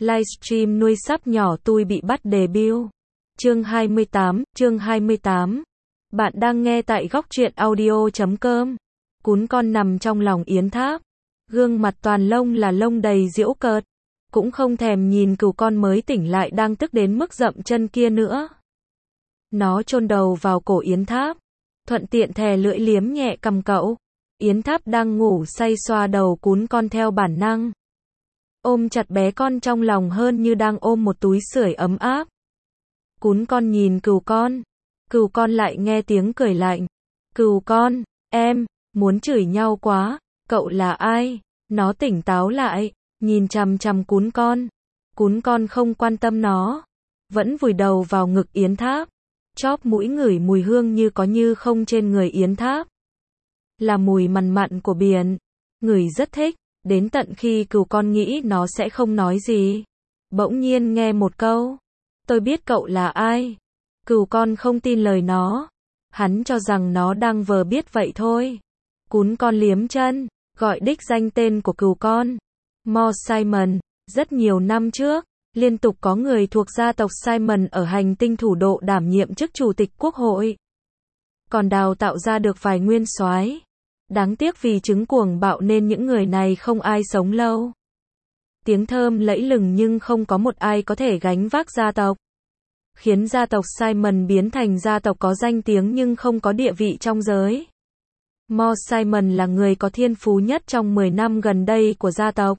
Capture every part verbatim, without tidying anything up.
Livestream nuôi sắp nhỏ tôi bị bắt debut. Chương hai mươi tám, chương hai mươi tám. Bạn đang nghe tại góc truyện audio chấm com. Cún con nằm trong lòng Yến Tháp. Gương mặt toàn lông là lông đầy giễu cợt. Cũng không thèm nhìn cừu con mới tỉnh lại đang tức đến mức dậm chân kia nữa. Nó chôn đầu vào cổ Yến Tháp. Thuận tiện thè lưỡi liếm nhẹ cằm cậu. Yến Tháp đang ngủ say xoa đầu cún con theo bản năng. Ôm chặt bé con trong lòng hơn như đang ôm một túi sưởi ấm áp. Cún con nhìn cừu con. Cừu con lại nghe tiếng cười lạnh. Cừu con, em, muốn chửi nhau quá, cậu là ai? Nó tỉnh táo lại, nhìn chằm chằm cún con. Cún con không quan tâm nó, vẫn vùi đầu vào ngực Yến Tháp. Chóp mũi ngửi mùi hương như có như không trên người Yến Tháp. Là mùi mặn mặn của biển. Ngửi rất thích, đến tận khi cừu con nghĩ nó sẽ không nói gì. Bỗng nhiên nghe một câu. Tôi biết cậu là ai. Cừu con không tin lời nó. Hắn cho rằng nó đang vờ biết vậy thôi. Cún con liếm chân, gọi đích danh tên của cừu con. Mo Simon. Rất nhiều năm trước, liên tục có người thuộc gia tộc Simon ở hành tinh thủ độ đảm nhiệm chức chủ tịch quốc hội. Còn đào tạo ra được vài nguyên soái. Đáng tiếc vì chứng cuồng bạo nên những người này không ai sống lâu. Tiếng thơm lẫy lừng nhưng không có một ai có thể gánh vác gia tộc. Khiến gia tộc Simon biến thành gia tộc có danh tiếng nhưng không có địa vị trong giới. Mo Simon là người có thiên phú nhất trong mười năm gần đây của gia tộc.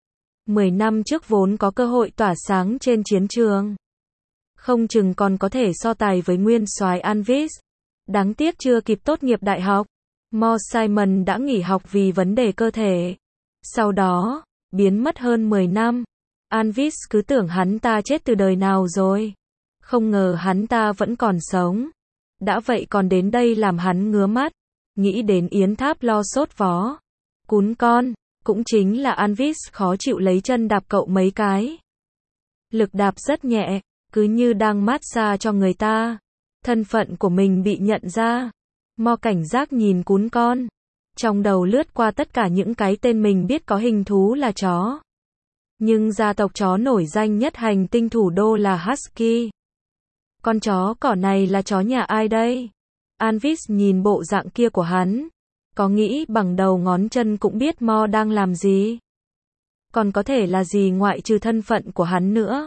mười năm trước vốn có cơ hội tỏa sáng trên chiến trường. Không chừng còn có thể so tài với nguyên soái Anvis. Đáng tiếc chưa kịp tốt nghiệp đại học. Mo Simon đã nghỉ học vì vấn đề cơ thể. Sau đó, biến mất hơn mười năm. Anvis cứ tưởng hắn ta chết từ đời nào rồi. Không ngờ hắn ta vẫn còn sống. Đã vậy còn đến đây làm hắn ngứa mắt. Nghĩ đến Yến Tháp lo sốt vó. Cún con, cũng chính là Anvis khó chịu lấy chân đạp cậu mấy cái. Lực đạp rất nhẹ, cứ như đang mát xa cho người ta. Thân phận của mình bị nhận ra. Mo cảnh giác nhìn cún con. Trong đầu lướt qua tất cả những cái tên mình biết có hình thú là chó. Nhưng gia tộc chó nổi danh nhất hành tinh thủ đô là Husky. Con chó cỏ này là chó nhà ai đây? Anvis nhìn bộ dạng kia của hắn. Có nghĩ bằng đầu ngón chân cũng biết Mo đang làm gì. Còn có thể là gì ngoại trừ thân phận của hắn nữa.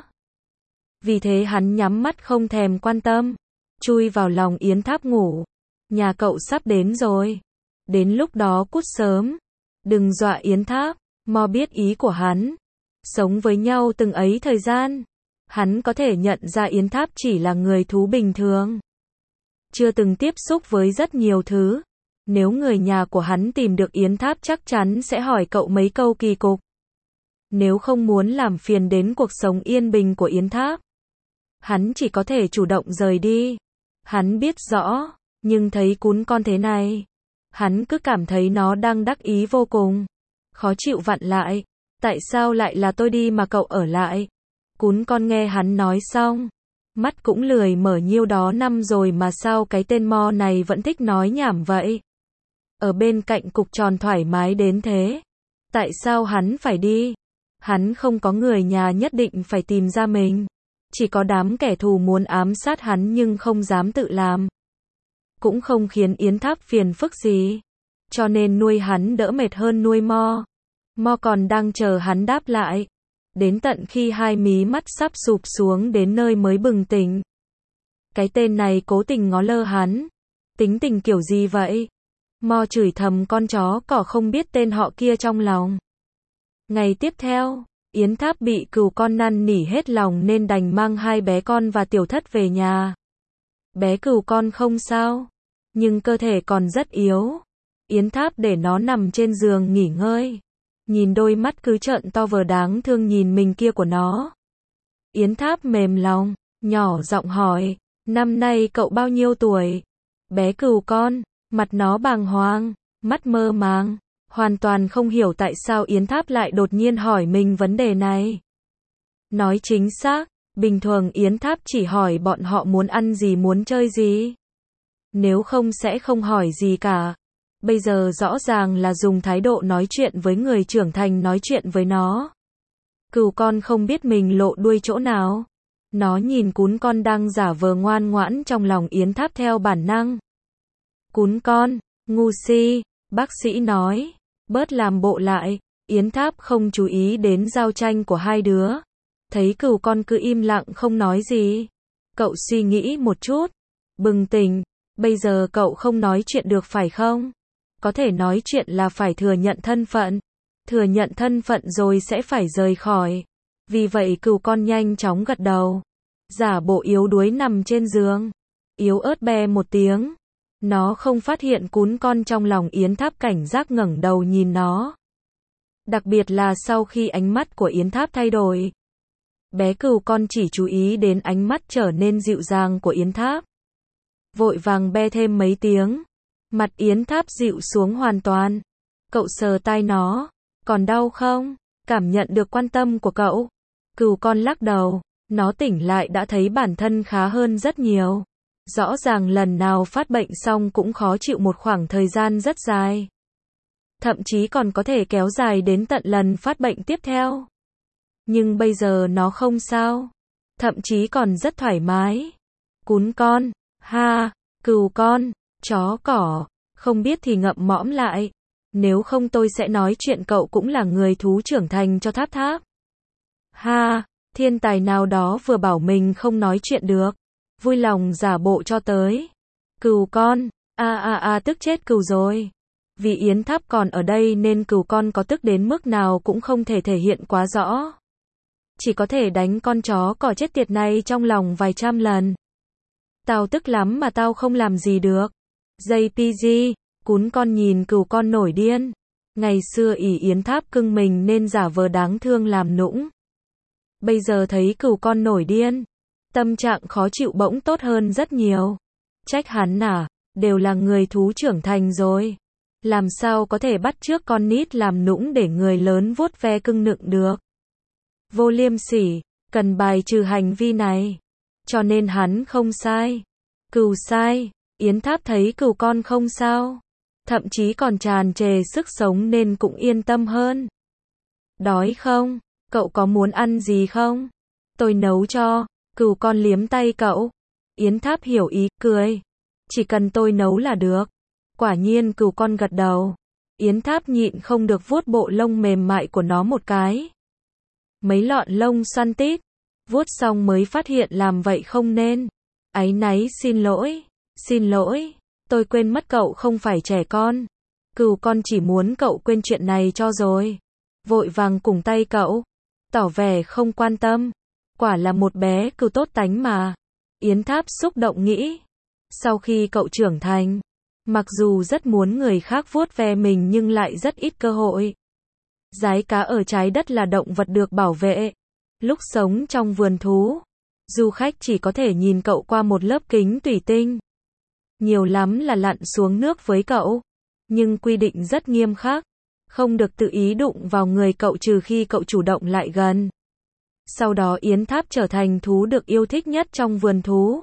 Vì thế hắn nhắm mắt không thèm quan tâm. Chui vào lòng Yến Tháp ngủ. Nhà cậu sắp đến rồi. Đến lúc đó cút sớm. Đừng dọa Yến Tháp. Mo biết ý của hắn. Sống với nhau từng ấy thời gian. Hắn có thể nhận ra Yến Tháp chỉ là người thú bình thường. Chưa từng tiếp xúc với rất nhiều thứ. Nếu người nhà của hắn tìm được Yến Tháp chắc chắn sẽ hỏi cậu mấy câu kỳ cục. Nếu không muốn làm phiền đến cuộc sống yên bình của Yến Tháp, hắn chỉ có thể chủ động rời đi. Hắn biết rõ, nhưng thấy cún con thế này, hắn cứ cảm thấy nó đang đắc ý vô cùng. Khó chịu vặn lại. Tại sao lại là tôi đi mà cậu ở lại? Cún con nghe hắn nói xong. Mắt cũng lười mở nhiêu đó năm rồi mà sao cái tên Mo này vẫn thích nói nhảm vậy? Ở bên cạnh cục tròn thoải mái đến thế. Tại sao hắn phải đi? Hắn không có người nhà nhất định phải tìm ra mình. Chỉ có đám kẻ thù muốn ám sát hắn nhưng không dám tự làm. Cũng không khiến Yến Tháp phiền phức gì. Cho nên nuôi hắn đỡ mệt hơn nuôi Mo. Mo còn đang chờ hắn đáp lại. Đến tận khi hai mí mắt sắp sụp xuống đến nơi mới bừng tỉnh. Cái tên này cố tình ngó lơ hắn. Tính tình kiểu gì vậy? Mo chửi thầm con chó cỏ không biết tên họ kia trong lòng. Ngày tiếp theo, Yến Tháp bị cừu con năn nỉ hết lòng nên đành mang hai bé con và tiểu thất về nhà. Bé cừu con không sao, nhưng cơ thể còn rất yếu. Yến Tháp để nó nằm trên giường nghỉ ngơi. Nhìn đôi mắt cứ trợn to vờ đáng thương nhìn mình kia của nó. Yến Tháp mềm lòng, nhỏ giọng hỏi, năm nay cậu bao nhiêu tuổi? Bé cừu con, mặt nó bàng hoàng, mắt mơ màng, hoàn toàn không hiểu tại sao Yến Tháp lại đột nhiên hỏi mình vấn đề này. Nói chính xác, bình thường Yến Tháp chỉ hỏi bọn họ muốn ăn gì muốn chơi gì. Nếu không sẽ không hỏi gì cả. Bây giờ rõ ràng là dùng thái độ nói chuyện với người trưởng thành nói chuyện với nó. Cừu con không biết mình lộ đuôi chỗ nào. Nó nhìn cún con đang giả vờ ngoan ngoãn trong lòng Yến Tháp theo bản năng. Cún con, ngu si, bác sĩ nói, bớt làm bộ lại. Yến Tháp không chú ý đến giao tranh của hai đứa. Thấy cừu con cứ im lặng không nói gì. Cậu suy nghĩ một chút, bừng tỉnh, bây giờ cậu không nói chuyện được phải không? Có thể nói chuyện là phải thừa nhận thân phận. Thừa nhận thân phận rồi sẽ phải rời khỏi. Vì vậy cừu con nhanh chóng gật đầu. Giả bộ yếu đuối nằm trên giường. Yếu ớt be một tiếng. Nó không phát hiện cún con trong lòng Yến Tháp cảnh giác ngẩng đầu nhìn nó. Đặc biệt là sau khi ánh mắt của Yến Tháp thay đổi. Bé cừu con chỉ chú ý đến ánh mắt trở nên dịu dàng của Yến Tháp. Vội vàng be thêm mấy tiếng. Mặt Yến Tháp dịu xuống hoàn toàn. Cậu sờ tai nó. Còn đau không? Cảm nhận được quan tâm của cậu. Cừu con lắc đầu. Nó tỉnh lại đã thấy bản thân khá hơn rất nhiều. Rõ ràng lần nào phát bệnh xong cũng khó chịu một khoảng thời gian rất dài. Thậm chí còn có thể kéo dài đến tận lần phát bệnh tiếp theo. Nhưng bây giờ nó không sao. Thậm chí còn rất thoải mái. Cún con, ha, cừu con, chó cỏ, không biết thì ngậm mõm lại. Nếu không tôi sẽ nói chuyện cậu cũng là người thú trưởng thành cho Tháp Tháp. Ha, thiên tài nào đó vừa bảo mình không nói chuyện được. Vui lòng giả bộ cho tới. Cừu con, a a a tức chết cừu rồi. Vì Yến Tháp còn ở đây nên cừu con có tức đến mức nào cũng không thể thể hiện quá rõ. Chỉ có thể đánh con chó cỏ chết tiệt này trong lòng vài trăm lần. Tao tức lắm mà tao không làm gì được. gi pê giê, cún con nhìn cừu con nổi điên. Ngày xưa ỷ Yến Tháp cưng mình nên giả vờ đáng thương làm nũng. Bây giờ thấy cừu con nổi điên. Tâm trạng khó chịu bỗng tốt hơn rất nhiều. Trách hắn à, đều là người thú trưởng thành rồi. Làm sao có thể bắt chước con nít làm nũng để người lớn vuốt ve cưng nựng được. Vô liêm sỉ, cần bài trừ hành vi này. Cho nên hắn không sai. Cừu sai, Yến Tháp thấy cừu con không sao. Thậm chí còn tràn trề sức sống nên cũng yên tâm hơn. Đói không? Cậu có muốn ăn gì không? Tôi nấu cho. Cừu con liếm tay cậu. Yến Tháp hiểu ý, cười. Chỉ cần tôi nấu là được. Quả nhiên cừu con gật đầu. Yến Tháp nhịn không được vuốt bộ lông mềm mại của nó một cái. Mấy lọn lông xoăn tít. Vuốt xong mới phát hiện làm vậy không nên. Áy náy xin lỗi. Xin lỗi. Tôi quên mất cậu không phải trẻ con. Cừu con chỉ muốn cậu quên chuyện này cho rồi. Vội vàng cùng tay cậu. Tỏ vẻ không quan tâm. Quả là một bé cừu tốt tánh mà. Yến Tháp xúc động nghĩ. Sau khi cậu trưởng thành, mặc dù rất muốn người khác vuốt ve mình nhưng lại rất ít cơ hội. Dái cá ở trái đất là động vật được bảo vệ. Lúc sống trong vườn thú, du khách chỉ có thể nhìn cậu qua một lớp kính thủy tinh. Nhiều lắm là lặn xuống nước với cậu. Nhưng quy định rất nghiêm khắc. Không được tự ý đụng vào người cậu trừ khi cậu chủ động lại gần. Sau đó Yến Tháp trở thành thú được yêu thích nhất trong vườn thú.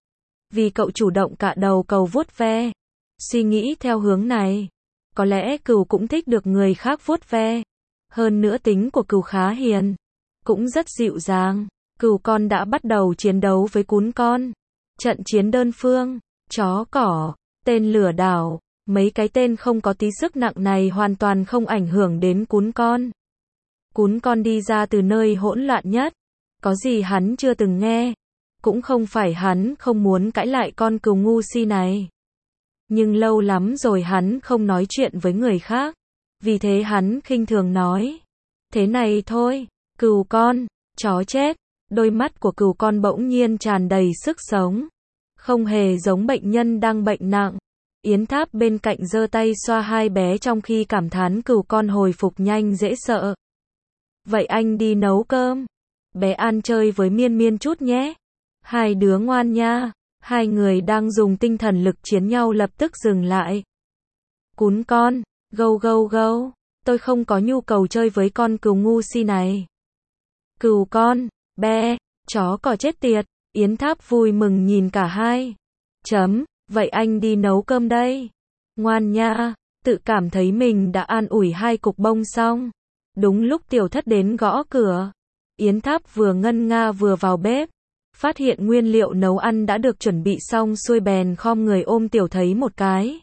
Vì cậu chủ động cạ đầu cầu vuốt ve. Suy nghĩ theo hướng này, có lẽ cừu cũng thích được người khác vuốt ve. Hơn nữa tính của cừu khá hiền, cũng rất dịu dàng. Cừu con đã bắt đầu chiến đấu với cún con. Trận chiến đơn phương, chó cỏ, tên lửa đảo, mấy cái tên không có tí sức nặng này hoàn toàn không ảnh hưởng đến cún con. Cún con đi ra từ nơi hỗn loạn nhất. Có gì hắn chưa từng nghe. Cũng không phải hắn không muốn cãi lại con cừu ngu si này. Nhưng lâu lắm rồi hắn không nói chuyện với người khác. Vì thế hắn khinh thường nói. Thế này thôi, cừu con, chó chết. Đôi mắt của cừu con bỗng nhiên tràn đầy sức sống. Không hề giống bệnh nhân đang bệnh nặng. Yến Tháp bên cạnh giơ tay xoa hai bé trong khi cảm thán cừu con hồi phục nhanh dễ sợ. Vậy anh đi nấu cơm. Bé ăn chơi với Miên Miên chút nhé. Hai đứa ngoan nha. Hai người đang dùng tinh thần lực chiến nhau lập tức dừng lại. Cún con, gâu gâu gâu. Tôi không có nhu cầu chơi với con cừu ngu si này. Cừu con, be, chó cỏ chết tiệt. Yến Tháp vui mừng nhìn cả hai. Chấm, vậy anh đi nấu cơm đây. Ngoan nha. Tự cảm thấy mình đã an ủi hai cục bông xong. Đúng lúc Tiểu Thất đến gõ cửa. Yến Tháp vừa ngân nga vừa vào bếp, phát hiện nguyên liệu nấu ăn đã được chuẩn bị xong xuôi bèn khom người ôm Tiểu Thấy một cái.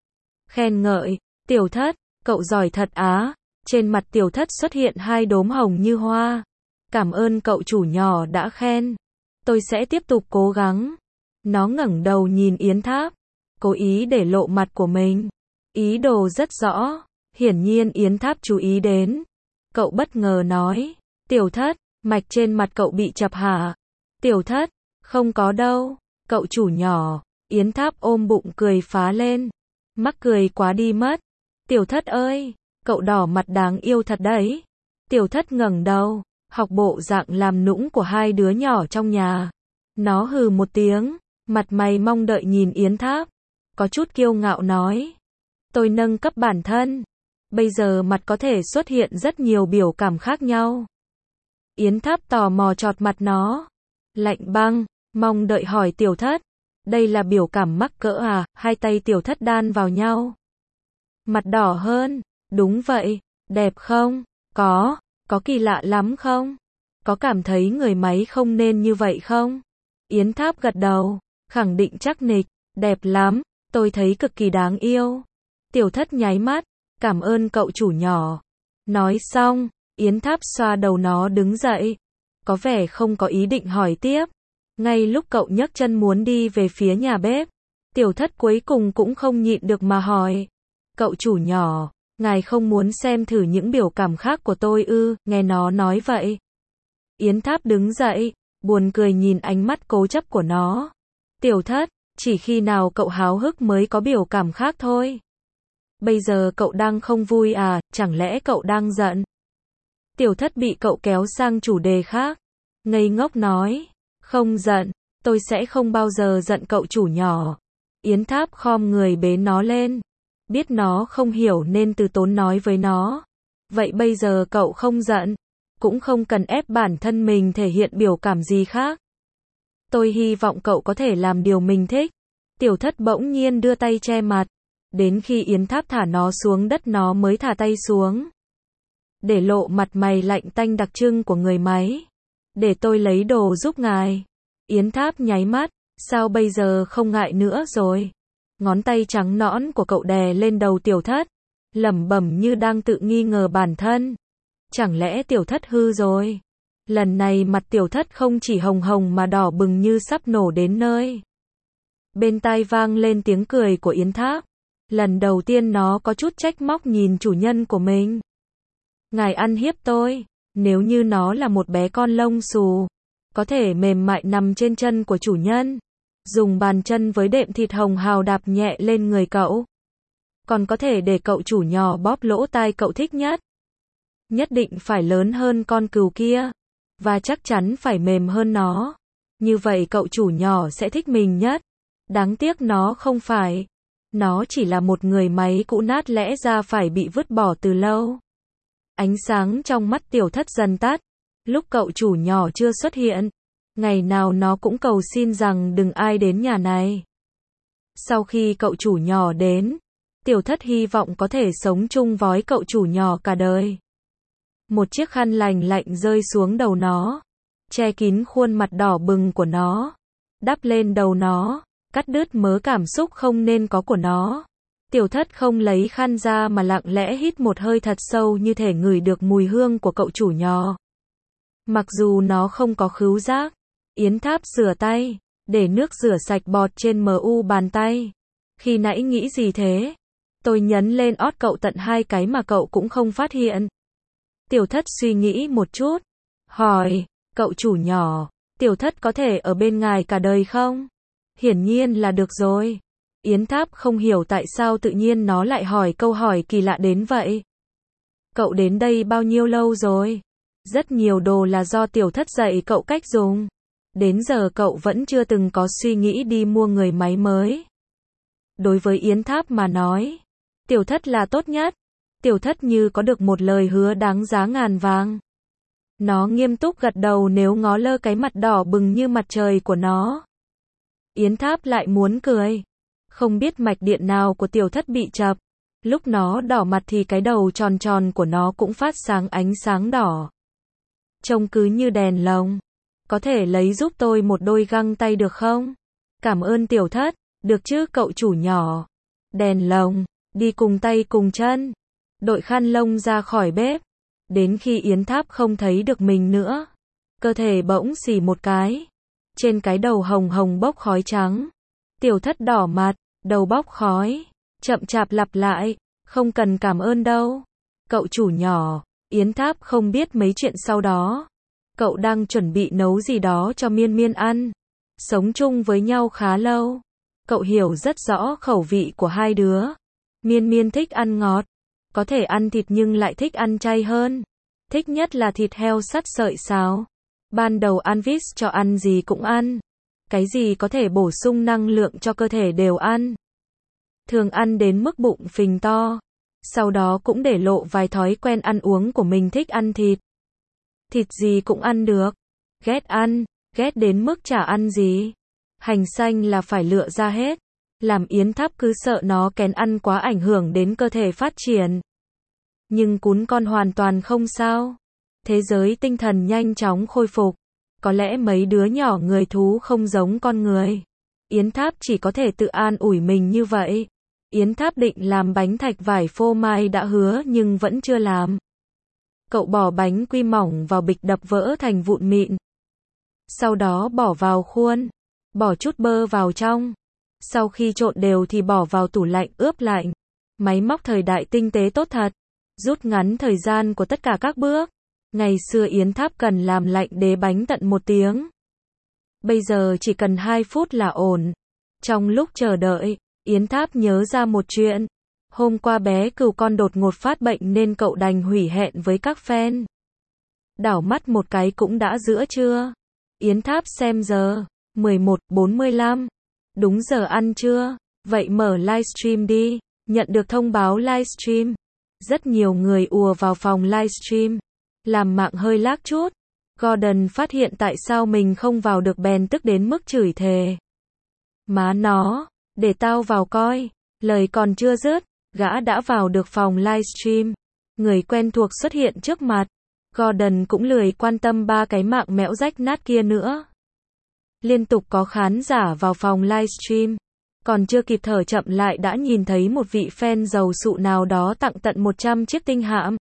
Khen ngợi, Tiểu Thất, cậu giỏi thật á. Trên mặt Tiểu Thất xuất hiện hai đốm hồng như hoa. Cảm ơn cậu chủ nhỏ đã khen. Tôi sẽ tiếp tục cố gắng. Nó ngẩng đầu nhìn Yến Tháp, cố ý để lộ mặt của mình. Ý đồ rất rõ, hiển nhiên Yến Tháp chú ý đến. Cậu bất ngờ nói, Tiểu Thất, mạch trên mặt cậu bị chập hả? Tiểu Thất, không có đâu, cậu chủ nhỏ. Yến Tháp ôm bụng cười phá lên. Mắc cười quá đi mất. Tiểu Thất ơi, cậu đỏ mặt đáng yêu thật đấy. Tiểu Thất ngẩng đầu, học bộ dạng làm nũng của hai đứa nhỏ trong nhà. Nó hừ một tiếng, mặt mày mong đợi nhìn Yến Tháp, có chút kiêu ngạo nói. Tôi nâng cấp bản thân. Bây giờ mặt có thể xuất hiện rất nhiều biểu cảm khác nhau. Yến Tháp tò mò chọt mặt nó. Lạnh băng, mong đợi hỏi Tiểu Thất. Đây là biểu cảm mắc cỡ à? Hai tay Tiểu Thất đan vào nhau. Mặt đỏ hơn. Đúng vậy. Đẹp không? Có. Có kỳ lạ lắm không? Có cảm thấy người máy không nên như vậy không? Yến Tháp gật đầu, khẳng định chắc nịch. Đẹp lắm. Tôi thấy cực kỳ đáng yêu. Tiểu Thất nháy mắt. Cảm ơn cậu chủ nhỏ. Nói xong, Yến Tháp xoa đầu nó đứng dậy. Có vẻ không có ý định hỏi tiếp. Ngay lúc cậu nhấc chân muốn đi về phía nhà bếp, Tiểu Thất cuối cùng cũng không nhịn được mà hỏi. Cậu chủ nhỏ, ngài không muốn xem thử những biểu cảm khác của tôi ư? Nghe nó nói vậy. Yến Tháp đứng dậy, buồn cười nhìn ánh mắt cố chấp của nó. Tiểu Thất, chỉ khi nào cậu háo hức mới có biểu cảm khác thôi. Bây giờ cậu đang không vui à, chẳng lẽ cậu đang giận? Tiểu Thất bị cậu kéo sang chủ đề khác. Ngây ngốc nói, không giận, tôi sẽ không bao giờ giận cậu chủ nhỏ. Yến Tháp khom người bế nó lên. Biết nó không hiểu nên từ tốn nói với nó. Vậy bây giờ cậu không giận, cũng không cần ép bản thân mình thể hiện biểu cảm gì khác. Tôi hy vọng cậu có thể làm điều mình thích. Tiểu Thất bỗng nhiên đưa tay che mặt. Đến khi Yến Tháp thả nó xuống đất nó mới thả tay xuống. Để lộ mặt mày lạnh tanh đặc trưng của người máy. Để tôi lấy đồ giúp ngài. Yến Tháp nháy mắt. Sao bây giờ không ngại nữa rồi? Ngón tay trắng nõn của cậu đè lên đầu Tiểu Thất. Lẩm bẩm như đang tự nghi ngờ bản thân. Chẳng lẽ Tiểu Thất hư rồi? Lần này mặt Tiểu Thất không chỉ hồng hồng mà đỏ bừng như sắp nổ đến nơi. Bên tai vang lên tiếng cười của Yến Tháp. Lần đầu tiên nó có chút trách móc nhìn chủ nhân của mình. Ngài ăn hiếp tôi. Nếu như nó là một bé con lông xù, có thể mềm mại nằm trên chân của chủ nhân, dùng bàn chân với đệm thịt hồng hào đạp nhẹ lên người cậu. Còn có thể để cậu chủ nhỏ bóp lỗ tai cậu thích nhất. Nhất định phải lớn hơn con cừu kia. Và chắc chắn phải mềm hơn nó. Như vậy cậu chủ nhỏ sẽ thích mình nhất. Đáng tiếc nó không phải. Nó chỉ là một người máy cũ nát lẽ ra phải bị vứt bỏ từ lâu. Ánh sáng trong mắt Tiểu Thất dần tắt. Lúc cậu chủ nhỏ chưa xuất hiện, ngày nào nó cũng cầu xin rằng đừng ai đến nhà này. Sau khi cậu chủ nhỏ đến, Tiểu Thất hy vọng có thể sống chung với cậu chủ nhỏ cả đời. Một chiếc khăn lành lạnh rơi xuống đầu nó, che kín khuôn mặt đỏ bừng của nó, đắp lên đầu nó, cắt đứt mớ cảm xúc không nên có của nó. Tiểu Thất không lấy khăn ra mà lặng lẽ hít một hơi thật sâu như thể ngửi được mùi hương của cậu chủ nhỏ. Mặc dù nó không có khứu giác, Yến Tháp rửa tay, để nước rửa sạch bọt trên mu bàn tay. Khi nãy nghĩ gì thế? Tôi nhấn lên ót cậu tận hai cái mà cậu cũng không phát hiện. Tiểu Thất suy nghĩ một chút, hỏi, cậu chủ nhỏ, Tiểu Thất có thể ở bên ngài cả đời không? Hiển nhiên là được rồi. Yến Tháp không hiểu tại sao tự nhiên nó lại hỏi câu hỏi kỳ lạ đến vậy. Cậu đến đây bao nhiêu lâu rồi? Rất nhiều đồ là do Tiểu Thất dạy cậu cách dùng. Đến giờ cậu vẫn chưa từng có suy nghĩ đi mua người máy mới. Đối với Yến Tháp mà nói, Tiểu Thất là tốt nhất. Tiểu Thất như có được một lời hứa đáng giá ngàn vàng. Nó nghiêm túc gật đầu nếu ngó lơ cái mặt đỏ bừng như mặt trời của nó. Yến Tháp lại muốn cười. Không biết mạch điện nào của Tiểu Thất bị chập. Lúc nó đỏ mặt thì cái đầu tròn tròn của nó cũng phát sáng ánh sáng đỏ. trông cứ như đèn lồng. Có thể lấy giúp tôi một đôi găng tay được không? Cảm ơn tiểu thất, được chứ cậu chủ nhỏ. Đèn lồng, đi cùng tay cùng chân. Đội khăn lông ra khỏi bếp. Đến khi Yến Tháp không thấy được mình nữa, cơ thể bỗng xì một cái. Trên cái đầu hồng hồng bốc khói trắng. Tiểu thất đỏ mặt, đầu bốc khói. Chậm chạp lặp lại, không cần cảm ơn đâu. Cậu chủ nhỏ, Yến Tháp không biết mấy chuyện sau đó. Cậu đang chuẩn bị nấu gì đó cho Miên Miên ăn. Sống chung với nhau khá lâu. Cậu hiểu rất rõ khẩu vị của hai đứa. Miên Miên thích ăn ngọt. Có thể ăn thịt nhưng lại thích ăn chay hơn. Thích nhất là thịt heo sắt sợi xào. Ban đầu Anvis cho ăn gì cũng ăn. Cái gì có thể bổ sung năng lượng cho cơ thể đều ăn. Thường ăn đến mức bụng phình to. Sau đó cũng để lộ vài thói quen ăn uống của mình, thích ăn thịt. Thịt gì cũng ăn được. Ghét ăn, ghét đến mức chả ăn gì. Hành xanh là phải lựa ra hết. Làm Yến Tháp cứ sợ nó kén ăn quá ảnh hưởng đến cơ thể phát triển. Nhưng cún con hoàn toàn không sao. Thế giới tinh thần nhanh chóng khôi phục. Có lẽ mấy đứa nhỏ người thú không giống con người. Yến Tháp chỉ có thể tự an ủi mình như vậy. Yến Tháp định làm bánh thạch vải phô mai đã hứa nhưng vẫn chưa làm. Cậu bỏ bánh quy mỏng vào bịch đập vỡ thành vụn mịn. Sau đó bỏ vào khuôn. Bỏ chút bơ vào trong. Sau khi trộn đều thì bỏ vào tủ lạnh ướp lạnh. Máy móc thời đại tinh tế tốt thật. Rút ngắn thời gian của tất cả các bước. Ngày xưa Yến Tháp cần làm lạnh đế bánh tận một tiếng. Bây giờ chỉ cần hai phút là ổn. Trong lúc chờ đợi, Yến Tháp nhớ ra một chuyện. Hôm qua bé cừu con đột ngột phát bệnh nên cậu đành hủy hẹn với các fan. Đảo mắt một cái cũng đã giữa trưa. Yến Tháp xem giờ. mười một bốn mươi lăm. Đúng giờ ăn trưa. Vậy mở livestream đi. Nhận được thông báo livestream. Rất nhiều người ùa vào phòng livestream. Làm mạng hơi lag chút. Gordon phát hiện tại sao mình không vào được bèn tức đến mức chửi thề. Má nó, để tao vào coi. Lời còn chưa dứt, gã đã vào được phòng livestream. Người quen thuộc xuất hiện trước mặt. Gordon cũng lười quan tâm ba cái mạng mẽo rách nát kia nữa. Liên tục có khán giả vào phòng livestream. Còn chưa kịp thở chậm lại đã nhìn thấy một vị fan giàu sụ nào đó tặng tận một trăm chiếc tinh hạm.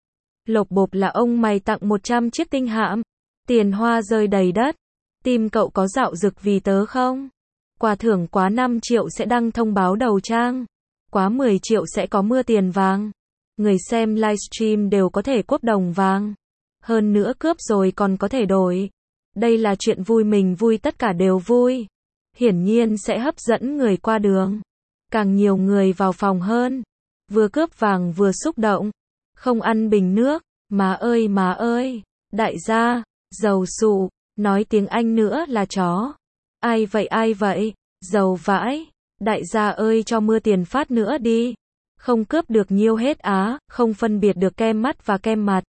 Lộc bộp là ông mày tặng một trăm chiếc tinh hạm. Tiền hoa rơi đầy đất. Tim cậu có dạo dực vì tớ không? Quà thưởng quá năm triệu sẽ đăng thông báo đầu trang. Quá mười triệu sẽ có mưa tiền vàng. Người xem livestream đều có thể cốp đồng vàng. Hơn nữa cướp rồi còn có thể đổi. Đây là chuyện vui, mình vui tất cả đều vui. Hiển nhiên sẽ hấp dẫn người qua đường. Càng nhiều người vào phòng hơn. Vừa cướp vàng vừa xúc động. Không ăn bình nước. Má ơi má ơi. Đại gia, giàu sụ. Nói tiếng Anh nữa là chó. Ai vậy ai vậy? Giàu vãi. Đại gia ơi cho mưa tiền phát nữa đi. Không cướp được nhiêu hết á. Không phân biệt được kem mắt và kem mặt.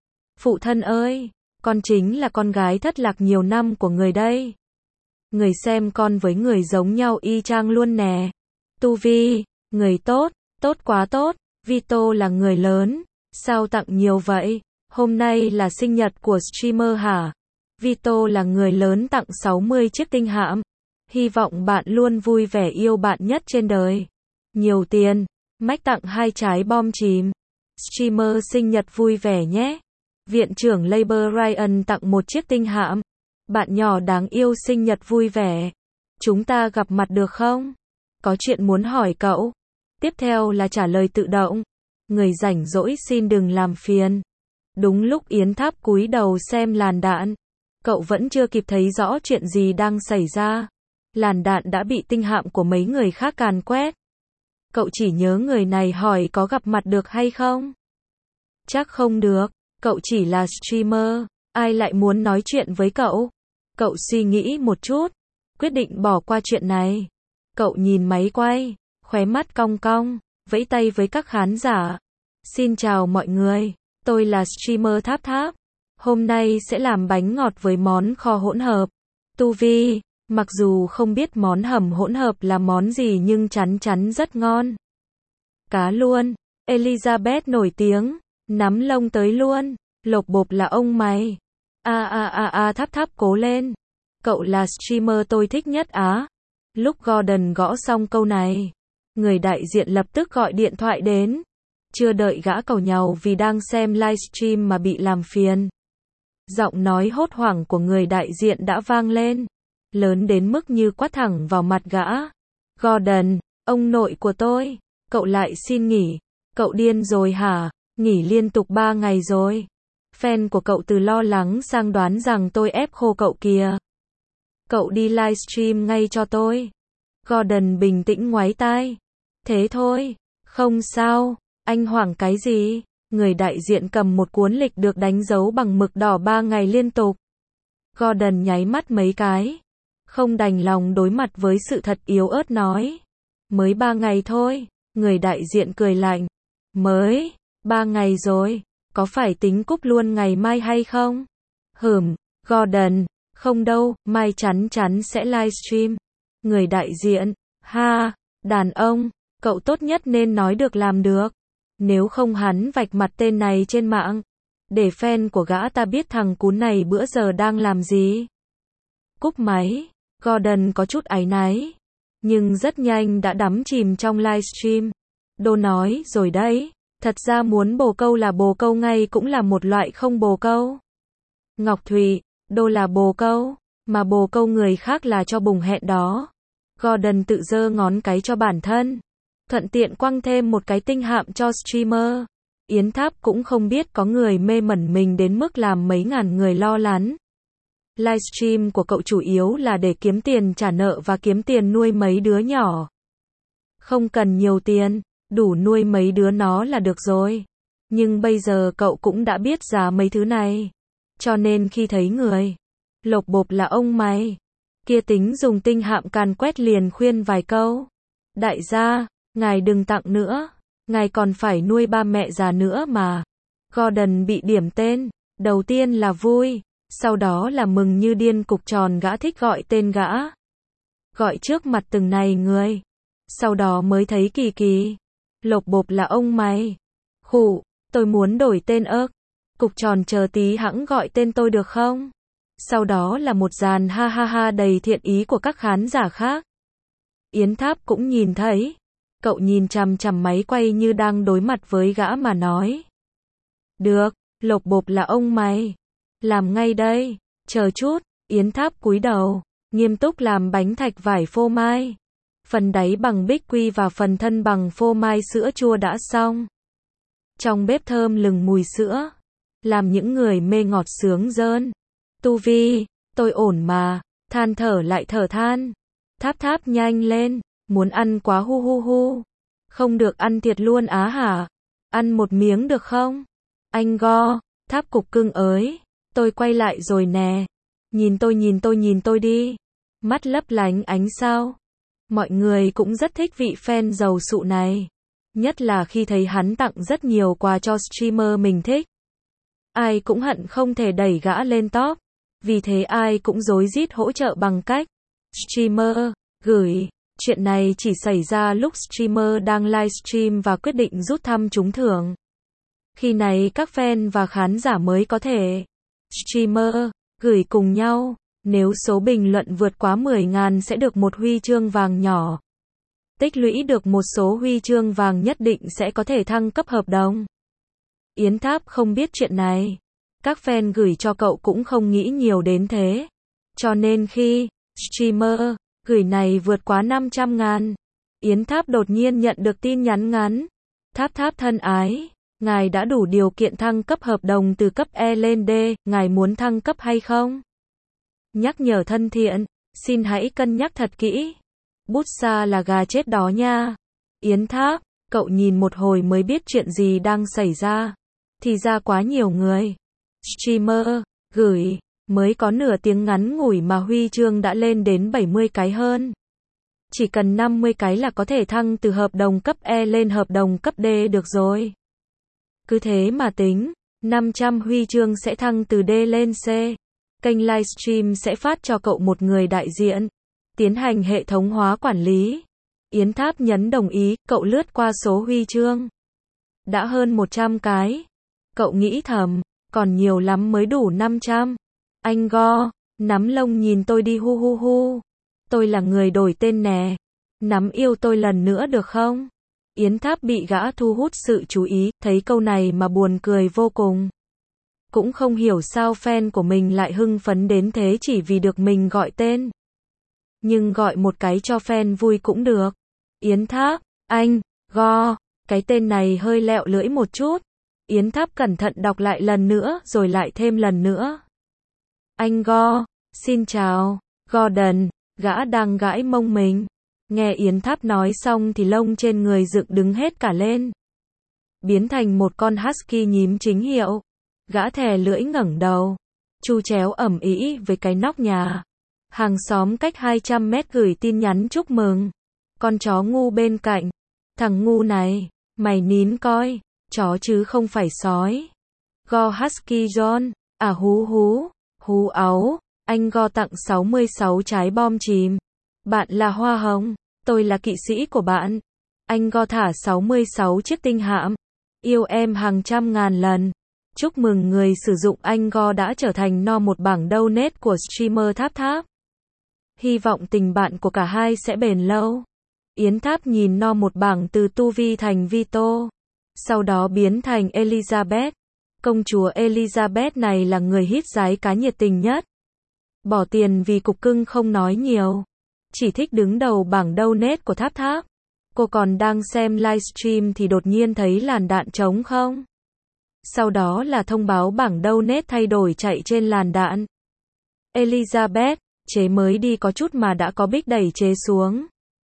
Phụ thân ơi. Con chính là con gái thất lạc nhiều năm của người đây. Người xem con với người giống nhau y chang luôn nè. Tu Vi, người tốt, tốt quá tốt. Vito là người lớn. Sao tặng nhiều vậy? Hôm nay là sinh nhật của streamer hả? Vito là người lớn tặng sáu mươi chiếc tinh hạm. Hy vọng bạn luôn vui vẻ yêu bạn nhất trên đời. Nhiều tiền. Mách tặng hai trái bom chìm. Streamer sinh nhật vui vẻ nhé. Viện trưởng Labor Ryan tặng một chiếc tinh hạm. Bạn nhỏ đáng yêu sinh nhật vui vẻ. Chúng ta gặp mặt được không? Có chuyện muốn hỏi cậu. Tiếp theo là trả lời tự động. Người rảnh rỗi xin đừng làm phiền. Đúng lúc Yến Tháp cúi đầu xem làn đạn. Cậu vẫn chưa kịp thấy rõ chuyện gì đang xảy ra. Làn đạn đã bị tinh hạm của mấy người khác càn quét. Cậu chỉ nhớ người này hỏi có gặp mặt được hay không? Chắc không được. Cậu chỉ là streamer. Ai lại muốn nói chuyện với cậu? Cậu suy nghĩ một chút. Quyết định bỏ qua chuyện này. Cậu nhìn máy quay. Khóe mắt cong cong. Vẫy tay với các khán giả. Xin chào mọi người. Tôi là streamer Tháp Tháp. Hôm nay sẽ làm bánh ngọt với món kho hỗn hợp. Tu Vi. Mặc dù không biết món hầm hỗn hợp là món gì nhưng chắn chắn rất ngon. Cá luôn. Elizabeth nổi tiếng. Nắm lông tới luôn. Lộc bộp là ông mày. A a a a Tháp Tháp cố lên. Cậu là streamer tôi thích nhất á. Lúc Gordon gõ xong câu này, người đại diện lập tức gọi điện thoại đến. Chưa đợi gã cầu nhàu vì đang xem livestream mà bị làm phiền. Giọng nói hốt hoảng của người đại diện đã vang lên, lớn đến mức như quát thẳng vào mặt gã. Gordon, ông nội của tôi, cậu lại xin nghỉ. Cậu điên rồi hả? Nghỉ liên tục ba ngày rồi. Fan của cậu từ lo lắng sang đoán rằng tôi ép khô cậu kìa. Cậu đi livestream ngay cho tôi. Gordon bình tĩnh ngoáy tai. Thế thôi, không sao, anh hoảng cái gì? Người đại diện cầm một cuốn lịch được đánh dấu bằng mực đỏ ba ngày liên tục. Gordon nháy mắt mấy cái, không đành lòng đối mặt với sự thật yếu ớt nói. Mới ba ngày thôi, người đại diện cười lạnh. Mới, ba ngày rồi, có phải tính cúp luôn ngày mai hay không? Hửm, Gordon, không đâu, mai chắn chắn sẽ livestream. Người đại diện, ha, đàn ông, cậu tốt nhất nên nói được làm được. Nếu không hắn vạch mặt tên này trên mạng, để fan của gã ta biết thằng cún này bữa giờ đang làm gì. Cúp máy, Gordon có chút áy náy, nhưng rất nhanh đã đắm chìm trong livestream. Đô nói rồi đấy, thật ra muốn bồ câu là bồ câu ngay cũng là một loại không bồ câu. Ngọc Thụy, Đô là bồ câu, mà bồ câu người khác là cho bùng hẹn đó. Gordon tự giơ ngón cái cho bản thân, thuận tiện quăng thêm một cái tinh hạm cho streamer. Yến Tháp cũng không biết có người mê mẩn mình đến mức làm mấy ngàn người lo lắng. Livestream của cậu chủ yếu là để kiếm tiền trả nợ và kiếm tiền nuôi mấy đứa nhỏ. Không cần nhiều tiền, đủ nuôi mấy đứa nó là được rồi. Nhưng bây giờ cậu cũng đã biết giá mấy thứ này. Cho nên khi thấy người lộc bộp là ông mày kia tính dùng tinh hạm càn quét liền khuyên vài câu. Đại gia, ngài đừng tặng nữa, ngài còn phải nuôi ba mẹ già nữa mà. Gordon bị điểm tên, đầu tiên là vui, sau đó là mừng như điên. Cục tròn gã thích gọi tên gã. Gọi trước mặt từng này người, sau đó mới thấy kỳ kỳ. Lộc bộp là ông mày. Khụ, tôi muốn đổi tên ớc. Cục tròn chờ tí hẵng gọi tên tôi được không? Sau đó là một dàn ha ha ha đầy thiện ý của các khán giả khác. Yến Tháp cũng nhìn thấy. Cậu nhìn chằm chằm máy quay như đang đối mặt với gã mà nói. Được, lộc bộp là ông mày. Làm ngay đây, chờ chút. Yến Tháp cúi đầu, nghiêm túc làm bánh thạch vải phô mai. Phần đáy bằng bích quy và phần thân bằng phô mai sữa chua đã xong. Trong bếp thơm lừng mùi sữa, làm những người mê ngọt sướng rơn. Tu Vi, tôi ổn mà, than thở lại thở than. Tháp Tháp nhanh lên, muốn ăn quá hu hu hu. Không được ăn thiệt luôn á hả? Ăn một miếng được không? Anh Go, Tháp cục cưng ới, tôi quay lại rồi nè. Nhìn tôi nhìn tôi nhìn tôi đi. Mắt lấp lánh ánh sao. Mọi người cũng rất thích vị fan giàu sụ này. Nhất là khi thấy hắn tặng rất nhiều quà cho streamer mình thích. Ai cũng hận không thể đẩy gã lên top. Vì thế ai cũng rối rít hỗ trợ bằng cách streamer gửi. Chuyện này chỉ xảy ra lúc streamer đang livestream và quyết định rút thăm trúng thưởng. Khi này các fan và khán giả mới có thể streamer gửi cùng nhau. Nếu số bình luận vượt quá mười nghìn sẽ được một huy chương vàng nhỏ. Tích lũy được một số huy chương vàng nhất định sẽ có thể thăng cấp hợp đồng. Yến Tháp không biết chuyện này. Các fan gửi cho cậu cũng không nghĩ nhiều đến thế. Cho nên khi streamer gửi này vượt quá năm trăm ngàn, Yến Tháp đột nhiên nhận được tin nhắn ngắn. Tháp Tháp thân ái, ngài đã đủ điều kiện thăng cấp hợp đồng từ cấp E lên D, ngài muốn thăng cấp hay không? Nhắc nhở thân thiện, xin hãy cân nhắc thật kỹ. Bút sa là gà chết đó nha. Yến Tháp, cậu nhìn một hồi mới biết chuyện gì đang xảy ra. Thì ra quá nhiều người streamer gửi, mới có nửa tiếng ngắn ngủi mà huy chương đã lên đến bảy mươi cái hơn. Chỉ cần năm mươi cái là có thể thăng từ hợp đồng cấp E lên hợp đồng cấp D được rồi. Cứ thế mà tính, năm trăm huy chương sẽ thăng từ D lên C. Kênh livestream sẽ phát cho cậu một người đại diện, tiến hành hệ thống hóa quản lý. Yến Tháp nhấn đồng ý, cậu lướt qua số huy chương. Đã hơn một trăm cái. Cậu nghĩ thầm, còn nhiều lắm mới đủ năm trăm. Anh Go, nắm lông nhìn tôi đi hu hu hu. Tôi là người đổi tên nè. Nắm yêu tôi lần nữa được không? Yến Tháp bị gã thu hút sự chú ý, thấy câu này mà buồn cười vô cùng. Cũng không hiểu sao fan của mình lại hưng phấn đến thế chỉ vì được mình gọi tên. Nhưng gọi một cái cho fan vui cũng được. Yến Tháp, anh, Go, cái tên này hơi lẹo lưỡi một chút. Yến Tháp cẩn thận đọc lại lần nữa rồi lại thêm lần nữa. Anh Go, xin chào, Gordon, gã đang gãi mông mình. Nghe Yến Tháp nói xong thì lông trên người dựng đứng hết cả lên. Biến thành một con husky nhím chính hiệu. Gã thè lưỡi ngẩng đầu. Chu chéo ẩm ĩ với cái nóc nhà. Hàng xóm cách hai trăm mét gửi tin nhắn chúc mừng. Con chó ngu bên cạnh. Thằng ngu này, mày nín coi, chó chứ không phải sói. Go Husky John, à hú hú, hú áu, anh Go tặng sáu mươi sáu trái bom chìm. Bạn là hoa hồng, tôi là kỵ sĩ của bạn. Anh Go thả sáu mươi sáu chiếc tinh hạm. Yêu em hàng trăm ngàn lần. Chúc mừng người sử dụng anh Go đã trở thành no một bảng donate của streamer Tháp Tháp. Hy vọng tình bạn của cả hai sẽ bền lâu. Yến Tháp nhìn no một bảng từ Tu Vi thành Vito. Sau đó biến thành Elizabeth. Công chúa Elizabeth này là người hít giái cá nhiệt tình nhất. Bỏ tiền vì cục cưng không nói nhiều. Chỉ thích đứng đầu bảng donate của Tháp Tháp. Cô còn đang xem livestream thì đột nhiên thấy làn đạn trống không. Sau đó là thông báo bảng donate thay đổi chạy trên làn đạn. Elizabeth, chế mới đi có chút mà đã có bích đẩy chế xuống.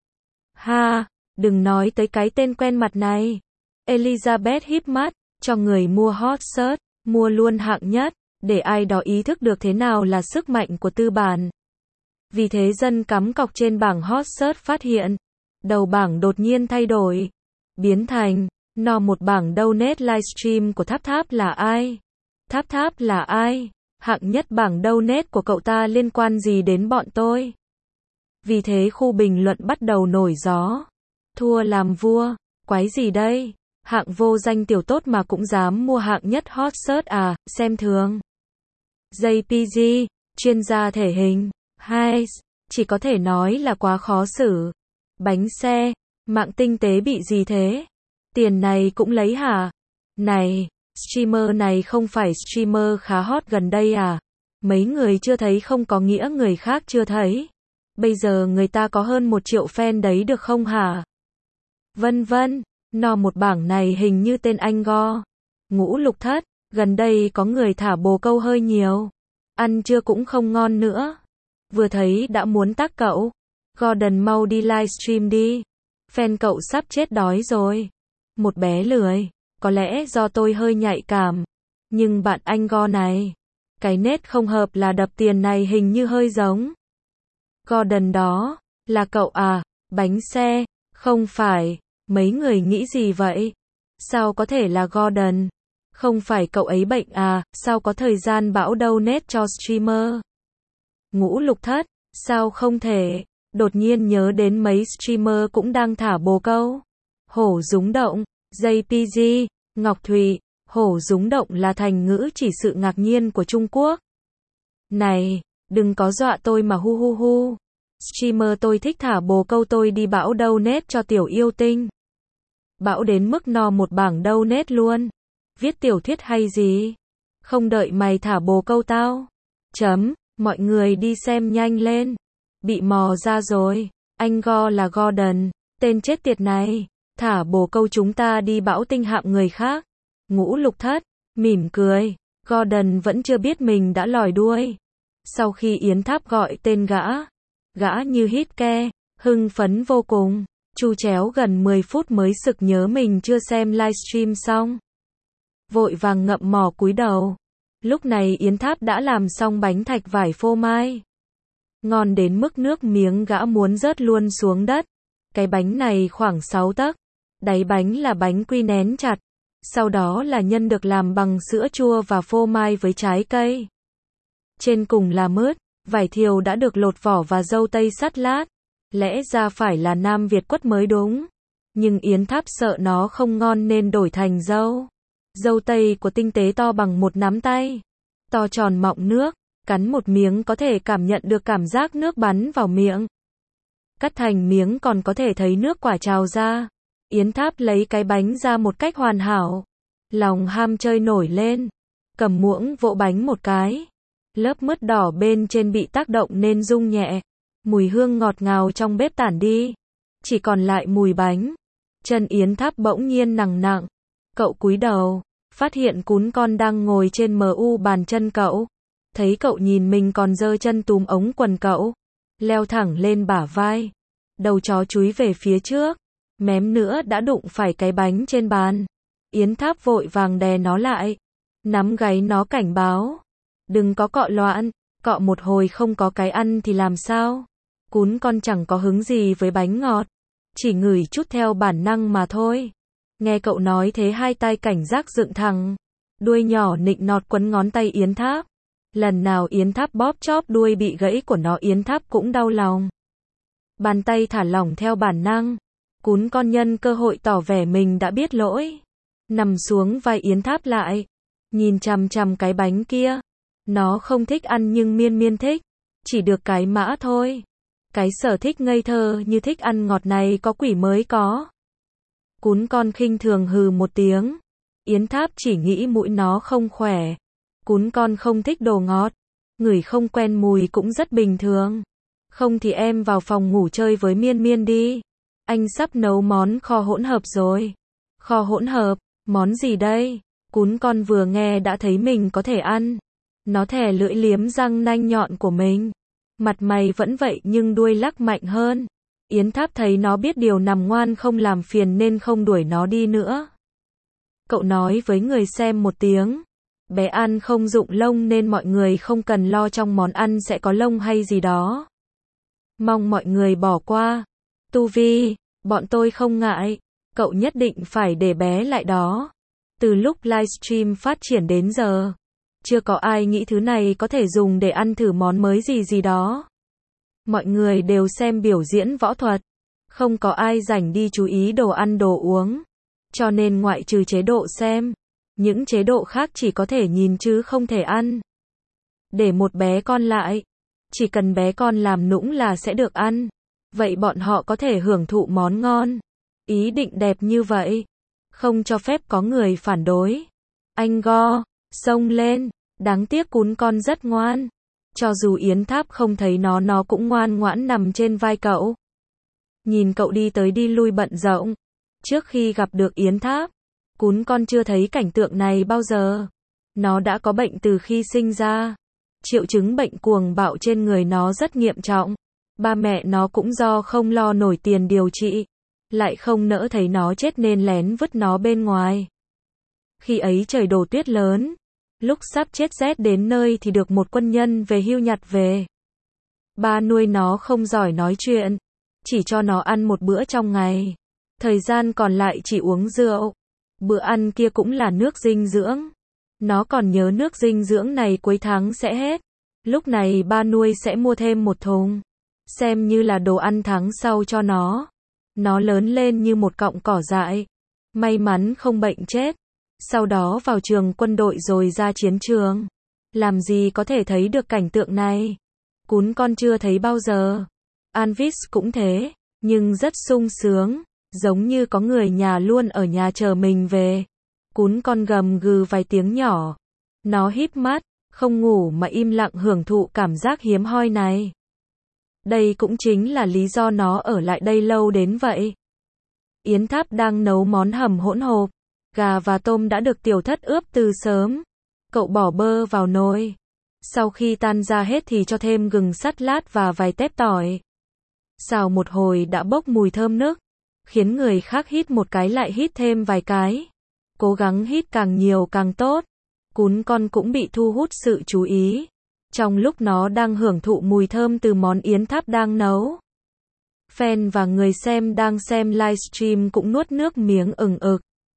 Ha, đừng nói tới cái tên quen mặt này. Elizabeth híp mắt, cho người mua hot search, mua luôn hạng nhất, để ai đó ý thức được thế nào là sức mạnh của tư bản. Vì thế dân cắm cọc trên bảng hot search phát hiện, đầu bảng đột nhiên thay đổi, biến thành, no một bảng donate livestream của Tháp Tháp là ai? Tháp Tháp là ai? Hạng nhất bảng donate của cậu ta liên quan gì đến bọn tôi? Vì thế khu bình luận bắt đầu nổi gió. Thua làm vua, quái gì đây? Hạng vô danh tiểu tốt mà cũng dám mua hạng nhất hot search à, xem thường. jay pê giê, chuyên gia thể hình, hai, chỉ có thể nói là quá khó xử. Bánh xe, mạng tinh tế bị gì thế? Tiền này cũng lấy hả? Này, streamer này không phải streamer khá hot gần đây à? Mấy người chưa thấy không có nghĩa người khác chưa thấy. Bây giờ người ta có hơn một triệu fan đấy được không hả? Vân vân, no một bảng này hình như tên anh Go. Ngũ Lục Thất, gần đây có người thả bồ câu hơi nhiều. Ăn trưa cũng không ngon nữa. Vừa thấy đã muốn tắc cậu. Gordon mau đi livestream đi. Fan cậu sắp chết đói rồi. Một bé lười. Có lẽ do tôi hơi nhạy cảm. Nhưng bạn anh Go này. Cái nét không hợp là đập tiền này hình như hơi giống. Gordon đó. Là cậu à? Bánh xe. Không phải. Mấy người nghĩ gì vậy? Sao có thể là Gordon? Không phải cậu ấy bệnh à? Sao có thời gian bão donate cho streamer? Ngũ Lục Thất. Sao không thể? Đột nhiên nhớ đến mấy streamer cũng đang thả bồ câu. Hổ rúng động, jay pê giê, Ngọc Thùy, hổ rúng động là thành ngữ chỉ sự ngạc nhiên của Trung Quốc. Này, đừng có dọa tôi mà hu hu hu. Streamer tôi thích thả bồ câu tôi đi bão donate cho tiểu yêu tinh. Bão đến mức no một bảng donate luôn. Viết tiểu thuyết hay gì? Không đợi mày thả bồ câu tao. Chấm, mọi người đi xem nhanh lên. Bị mò ra rồi. Anh Go là Gordon. Tên chết tiệt này. Thả bồ câu chúng ta đi bão tinh hạm người khác. Ngũ Lục Thất. Mỉm cười. Gordon vẫn chưa biết mình đã lòi đuôi. Sau khi Yến Tháp gọi tên gã. Gã như hít ke. Hưng phấn vô cùng. Chu chéo gần mười phút mới sực nhớ mình chưa xem livestream xong. Vội vàng ngậm mỏ cúi đầu. Lúc này Yến Tháp đã làm xong bánh thạch vải phô mai. Ngon đến mức nước miếng gã muốn rớt luôn xuống đất. Cái bánh này khoảng sáu tấc. Đáy bánh là bánh quy nén chặt. Sau đó là nhân được làm bằng sữa chua và phô mai với trái cây. Trên cùng là mứt, vải thiều đã được lột vỏ và dâu tây sắt lát. Lẽ ra phải là Nam Việt quất mới đúng. Nhưng Yến Tháp sợ nó không ngon nên đổi thành dâu. Dâu tây của tinh tế to bằng một nắm tay. To tròn mọng nước. Cắn một miếng có thể cảm nhận được cảm giác nước bắn vào miệng. Cắt thành miếng còn có thể thấy nước quả trào ra. Yến Tháp lấy cái bánh ra một cách hoàn hảo. Lòng ham chơi nổi lên. Cầm muỗng vỗ bánh một cái. Lớp mứt đỏ bên trên bị tác động nên rung nhẹ. Mùi hương ngọt ngào trong bếp tản đi. Chỉ còn lại mùi bánh. Chân Yến Tháp bỗng nhiên nặng nặng. Cậu cúi đầu. Phát hiện cún con đang ngồi trên mu bàn chân cậu. Thấy cậu nhìn mình còn giơ chân túm ống quần cậu. Leo thẳng lên bả vai. Đầu chó chúi về phía trước. Mém nữa đã đụng phải cái bánh trên bàn. Yến Tháp vội vàng đè nó lại. Nắm gáy nó cảnh báo. Đừng có cọ loạn. Cọ một hồi không có cái ăn thì làm sao? Cún con chẳng có hứng gì với bánh ngọt. Chỉ ngửi chút theo bản năng mà thôi. Nghe cậu nói thế hai tay cảnh giác dựng thẳng. Đuôi nhỏ nịnh nọt quấn ngón tay Yến Tháp. Lần nào Yến Tháp bóp chóp đuôi bị gãy của nó Yến Tháp cũng đau lòng. Bàn tay thả lỏng theo bản năng. Cún con nhân cơ hội tỏ vẻ mình đã biết lỗi. Nằm xuống vai Yến Tháp lại. Nhìn chằm chằm cái bánh kia. Nó không thích ăn nhưng miên miên thích. Chỉ được cái mã thôi. Cái sở thích ngây thơ như thích ăn ngọt này có quỷ mới có. Cún con khinh thường hừ một tiếng. Yến Tháp chỉ nghĩ mũi nó không khỏe. Cún con không thích đồ ngọt. Ngửi không quen mùi cũng rất bình thường. Không thì em vào phòng ngủ chơi với Miên Miên đi. Anh sắp nấu món kho hỗn hợp rồi. Kho hỗn hợp? Món gì đây? Cún con vừa nghe đã thấy mình có thể ăn. Nó thè lưỡi liếm răng nanh nhọn của mình. Mặt mày vẫn vậy nhưng đuôi lắc mạnh hơn. Yến Tháp thấy nó biết điều nằm ngoan không làm phiền nên không đuổi nó đi nữa. Cậu nói với người xem một tiếng. Bé ăn không rụng lông nên mọi người không cần lo trong món ăn sẽ có lông hay gì đó. Mong mọi người bỏ qua. Tu Vi, bọn tôi không ngại. Cậu nhất định phải để bé lại đó. Từ lúc livestream phát triển đến giờ, chưa có ai nghĩ thứ này có thể dùng để ăn thử món mới gì gì đó. Mọi người đều xem biểu diễn võ thuật. Không có ai rảnh đi chú ý đồ ăn đồ uống. Cho nên ngoại trừ chế độ xem, những chế độ khác chỉ có thể nhìn chứ không thể ăn. Để một bé con lại. Chỉ cần bé con làm nũng là sẽ được ăn. Vậy bọn họ có thể hưởng thụ món ngon. Ý định đẹp như vậy. Không cho phép có người phản đối. Anh Go, xông lên. Đáng tiếc cún con rất ngoan. Cho dù Yến Tháp không thấy nó nó cũng ngoan ngoãn nằm trên vai cậu. Nhìn cậu đi tới đi lui bận rộn. Trước khi gặp được Yến Tháp, cún con chưa thấy cảnh tượng này bao giờ. Nó đã có bệnh từ khi sinh ra. Triệu chứng bệnh cuồng bạo trên người nó rất nghiêm trọng. Ba mẹ nó cũng do không lo nổi tiền điều trị. Lại không nỡ thấy nó chết nên lén vứt nó bên ngoài. Khi ấy trời đổ tuyết lớn. Lúc sắp chết rét đến nơi thì được một quân nhân về hưu nhặt về. Ba nuôi nó không giỏi nói chuyện. Chỉ cho nó ăn một bữa trong ngày. Thời gian còn lại chỉ uống rượu. Bữa ăn kia cũng là nước dinh dưỡng. Nó còn nhớ nước dinh dưỡng này cuối tháng sẽ hết. Lúc này ba nuôi sẽ mua thêm một thùng. Xem như là đồ ăn tháng sau cho nó. Nó lớn lên như một cọng cỏ dại. May mắn không bệnh chết. Sau đó vào trường quân đội rồi ra chiến trường. Làm gì có thể thấy được cảnh tượng này. Cún con chưa thấy bao giờ. Anvis cũng thế. Nhưng rất sung sướng. Giống như có người nhà luôn ở nhà chờ mình về. Cún con gầm gừ vài tiếng nhỏ. Nó híp mắt, không ngủ mà im lặng hưởng thụ cảm giác hiếm hoi này. Đây cũng chính là lý do nó ở lại đây lâu đến vậy. Yến Tháp đang nấu món hầm hỗn hộp. Gà và tôm đã được tiểu thất ướp từ sớm. Cậu bỏ bơ vào nồi. Sau khi tan ra hết thì cho thêm gừng sắt lát và vài tép tỏi. Xào một hồi đã bốc mùi thơm nức. Khiến người khác hít một cái lại hít thêm vài cái. Cố gắng hít càng nhiều càng tốt. Cún con cũng bị thu hút sự chú ý. Trong lúc nó đang hưởng thụ mùi thơm từ món Yến Tháp đang nấu. Fan và người xem đang xem livestream cũng nuốt nước miếng ừng ực.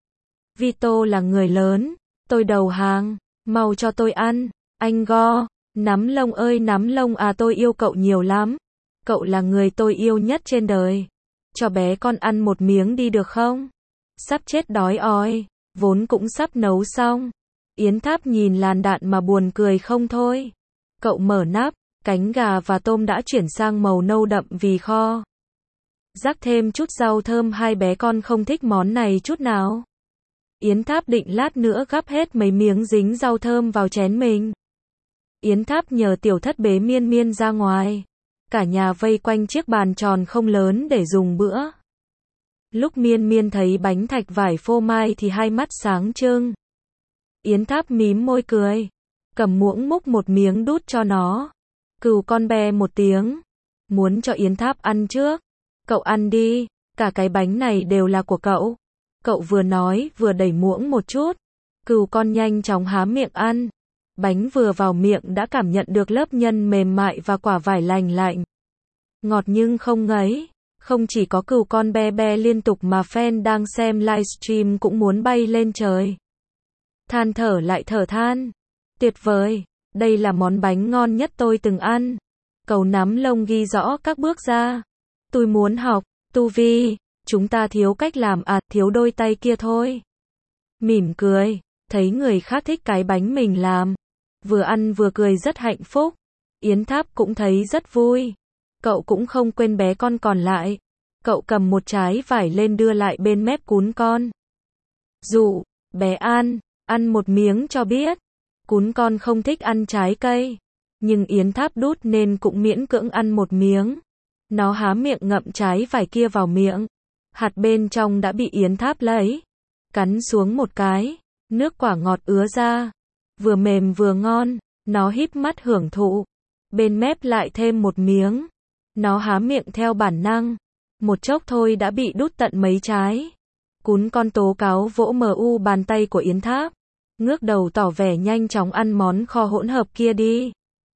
Vito là người lớn. Tôi đầu hàng. Mau cho tôi ăn. Anh Go. Nắm lông ơi nắm lông à tôi yêu cậu nhiều lắm. Cậu là người tôi yêu nhất trên đời. Cho bé con ăn một miếng đi được không? Sắp chết đói oi. Vốn cũng sắp nấu xong. Yến Tháp nhìn làn đạn mà buồn cười không thôi. Cậu mở nắp, cánh gà và tôm đã chuyển sang màu nâu đậm vì kho. Rắc thêm chút rau thơm, hai bé con không thích món này chút nào. Yến Tháp định lát nữa gắp hết mấy miếng dính rau thơm vào chén mình. Yến Tháp nhờ Tiểu Thất bế Miên Miên ra ngoài. Cả nhà vây quanh chiếc bàn tròn không lớn để dùng bữa. Lúc Miên Miên thấy bánh thạch vải phô mai thì hai mắt sáng trưng. Yến Tháp mím môi cười, cầm muỗng múc một miếng đút cho nó. Cừu con be một tiếng, muốn cho Yến Tháp ăn trước. Cậu ăn đi, cả cái bánh này đều là của cậu. Cậu vừa nói vừa đẩy muỗng một chút. Cừu con nhanh chóng há miệng ăn. Bánh vừa vào miệng đã cảm nhận được lớp nhân mềm mại và quả vải lành lạnh. Ngọt nhưng không ngấy. Không chỉ có cừu con be be liên tục mà fan đang xem livestream cũng muốn bay lên trời. Than thở lại thở than. Tuyệt vời, đây là món bánh ngon nhất tôi từng ăn. Cậu nắm lông ghi rõ các bước ra. Tôi muốn học, Tu Vi, chúng ta thiếu cách làm à, thiếu đôi tay kia thôi. Mỉm cười, thấy người khác thích cái bánh mình làm. Vừa ăn vừa cười rất hạnh phúc. Yến Tháp cũng thấy rất vui. Cậu cũng không quên bé con còn lại. Cậu cầm một trái vải lên đưa lại bên mép cún con. Dụ, bé An, ăn một miếng cho biết. Cún con không thích ăn trái cây. Nhưng Yến Tháp đút nên cũng miễn cưỡng ăn một miếng. Nó há miệng ngậm trái vải kia vào miệng. Hạt bên trong đã bị Yến Tháp lấy. Cắn xuống một cái. Nước quả ngọt ứa ra. Vừa mềm vừa ngon. Nó híp mắt hưởng thụ. Bên mép lại thêm một miếng. Nó há miệng theo bản năng. Một chốc thôi đã bị đút tận mấy trái. Cún con tố cáo vỗ mu bàn tay của Yến Tháp. Ngước đầu tỏ vẻ nhanh chóng ăn món kho hỗn hợp kia đi.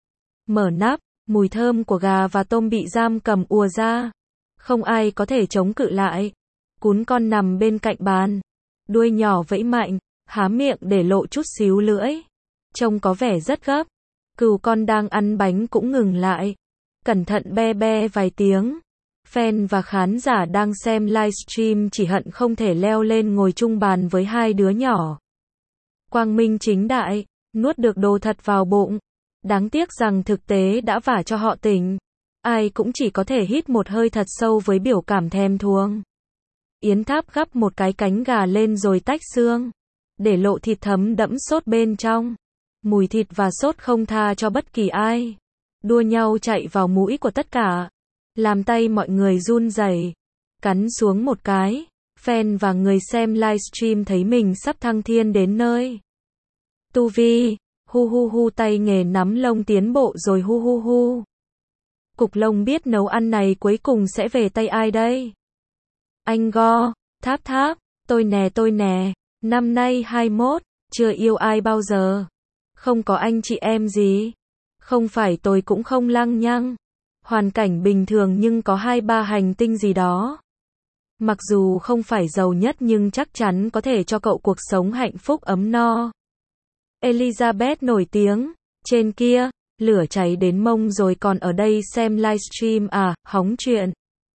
Mở nắp, mùi thơm của gà và tôm bị giam cầm ùa ra. Không ai có thể chống cự lại. Cún con nằm bên cạnh bàn. Đuôi nhỏ vẫy mạnh, há miệng để lộ chút xíu lưỡi. Trông có vẻ rất gấp. Cừu con đang ăn bánh cũng ngừng lại. Cẩn thận be be vài tiếng. Fan và khán giả đang xem livestream chỉ hận không thể leo lên ngồi chung bàn với hai đứa nhỏ. Quang minh chính đại, nuốt được đồ thật vào bụng. Đáng tiếc rằng thực tế đã vả cho họ tỉnh. Ai cũng chỉ có thể hít một hơi thật sâu với biểu cảm thèm thuồng. Yến Tháp gắp một cái cánh gà lên rồi tách xương. Để lộ thịt thấm đẫm sốt bên trong. Mùi thịt và sốt không tha cho bất kỳ ai. Đua nhau chạy vào mũi của tất cả. Làm tay mọi người run rẩy. Cắn xuống một cái. Fan và người xem livestream thấy mình sắp thăng thiên đến nơi. Tu Vi, hu hu hu, tay nghề nắm lông tiến bộ rồi hu hu hu. Cục lông biết nấu ăn này cuối cùng sẽ về tay ai đây? Anh Go, Tháp Tháp, tôi nè tôi nè, năm nay hai mốt, chưa yêu ai bao giờ. Không có anh chị em gì. Không phải tôi cũng không lăng nhăng. Hoàn cảnh bình thường nhưng có hai ba hành tinh gì đó. Mặc dù không phải giàu nhất nhưng chắc chắn có thể cho cậu cuộc sống hạnh phúc ấm no. Elizabeth nổi tiếng. Trên kia, lửa cháy đến mông rồi còn ở đây xem livestream à, hóng chuyện.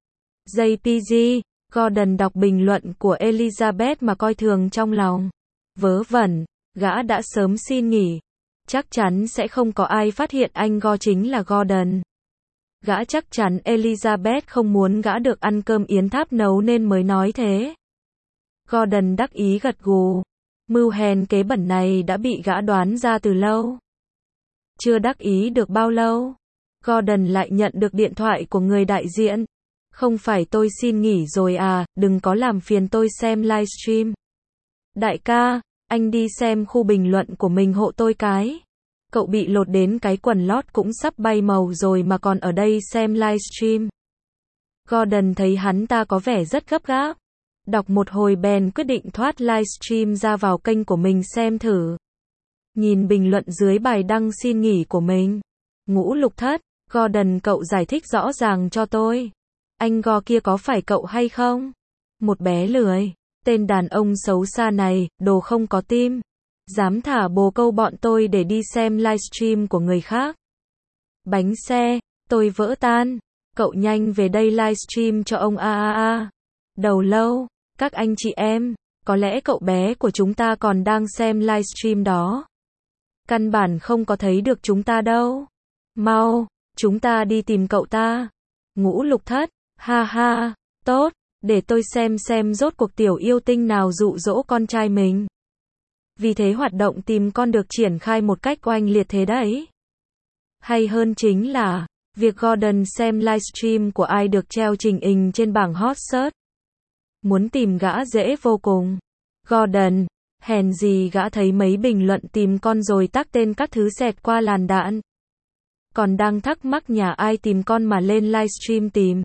gi pê giê, Gordon đọc bình luận của Elizabeth mà coi thường trong lòng. Vớ vẩn, gã đã sớm xin nghỉ. Chắc chắn sẽ không có ai phát hiện anh Go chính là Gordon. Gã chắc chắn Elizabeth không muốn gã được ăn cơm Yến Tháp nấu nên mới nói thế. Gordon đắc ý gật gù. Mưu hèn kế bẩn này đã bị gã đoán ra từ lâu. Chưa đắc ý được bao lâu, Gordon lại nhận được điện thoại của người đại diện. Không phải tôi xin nghỉ rồi à, đừng có làm phiền tôi xem livestream. Đại ca, anh đi xem khu bình luận của mình hộ tôi cái. Cậu bị lột đến cái quần lót cũng sắp bay màu rồi mà còn ở đây xem livestream. Gordon thấy hắn ta có vẻ rất gấp gáp. Đọc một hồi bèn quyết định thoát livestream ra vào kênh của mình xem thử. Nhìn bình luận dưới bài đăng xin nghỉ của mình. Ngũ Lục Thất, Gordon cậu giải thích rõ ràng cho tôi. Anh Go kia có phải cậu hay không? Một bé lười. Tên đàn ông xấu xa này, đồ không có tim. Dám thả bồ câu bọn tôi để đi xem livestream của người khác. Bánh xe, tôi vỡ tan. Cậu nhanh về đây livestream cho ông a a a. Đầu lâu, các anh chị em, có lẽ cậu bé của chúng ta còn đang xem livestream đó. Căn bản không có thấy được chúng ta đâu. Mau, chúng ta đi tìm cậu ta. Ngũ Lục Thất, ha ha, tốt, để tôi xem xem rốt cuộc tiểu yêu tinh nào dụ dỗ con trai mình. Vì thế hoạt động tìm con được triển khai một cách oanh liệt thế đấy. Hay hơn chính là, việc Gordon xem livestream của ai được treo trình hình trên bảng hot search. Muốn tìm gã dễ vô cùng. Gordon, hèn gì gã thấy mấy bình luận tìm con rồi tác tên các thứ xẹt qua làn đạn. Còn đang thắc mắc nhà ai tìm con mà lên livestream tìm.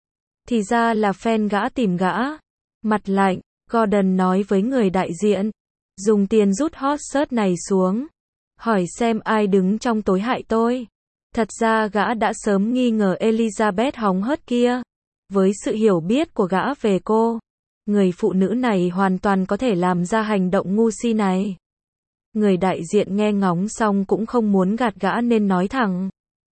Thì ra là fan gã tìm gã. Mặt lạnh, Gordon nói với người đại diện. Dùng tiền rút hot search này xuống. Hỏi xem ai đứng trong tối hại tôi. Thật ra gã đã sớm nghi ngờ Elizabeth hóng hớt kia. Với sự hiểu biết của gã về cô, người phụ nữ này hoàn toàn có thể làm ra hành động ngu si này. Người đại diện nghe ngóng xong cũng không muốn gạt gã nên nói thẳng.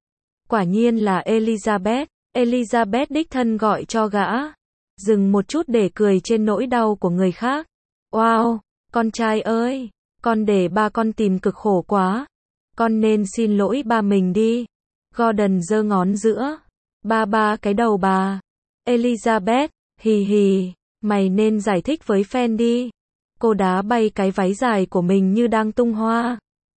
Quả nhiên là Elizabeth. Elizabeth đích thân gọi cho gã. Dừng một chút để cười trên nỗi đau của người khác. Wow, con trai ơi, con để ba con tìm cực khổ quá. Con nên xin lỗi ba mình đi. Gordon giơ ngón giữa. Ba ba cái đầu bà. Elizabeth, hì hì, mày nên giải thích với fan đi. Cô đá bay cái váy dài của mình như đang tung hoa.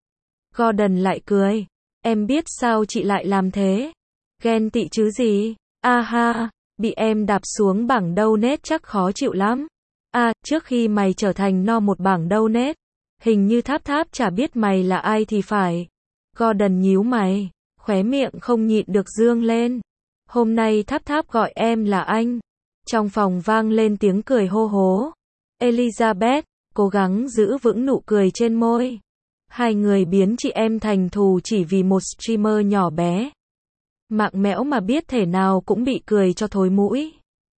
Gordon lại cười. Em biết sao chị lại làm thế. Ghen tị chứ gì. A ha, bị em đạp xuống bảng donate chắc khó chịu lắm. À, trước khi mày trở thành no một bảng donate, hình như Tháp Tháp chả biết mày là ai thì phải. Gordon nhíu mày, khóe miệng không nhịn được dương lên. Hôm nay Tháp Tháp gọi em là anh. Trong phòng vang lên tiếng cười hô hố. Elizabeth, cố gắng giữ vững nụ cười trên môi. Hai người biến chị em thành thù chỉ vì một streamer nhỏ bé. Mạng mẽo mà biết thể nào cũng bị cười cho thối mũi.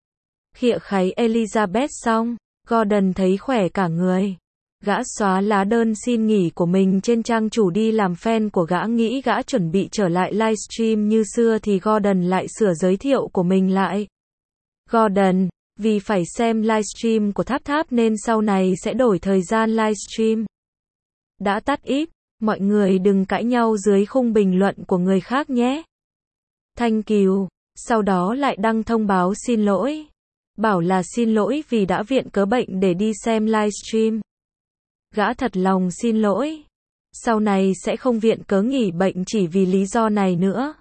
Khịa kháy Elizabeth xong, Gordon thấy khỏe cả người. Gã xóa lá đơn xin nghỉ của mình trên trang chủ đi làm fan của gã, nghĩ gã chuẩn bị trở lại livestream như xưa thì Gordon lại sửa giới thiệu của mình lại. Gordon, vì phải xem livestream của Tháp Tháp nên sau này sẽ đổi thời gian livestream. Đã tắt ít, mọi người đừng cãi nhau dưới khung bình luận của người khác nhé. Thank you. Sau đó lại đăng thông báo xin lỗi. Bảo là xin lỗi vì đã viện cớ bệnh để đi xem livestream. Gã thật lòng xin lỗi. Sau này sẽ không viện cớ nghỉ bệnh chỉ vì lý do này nữa.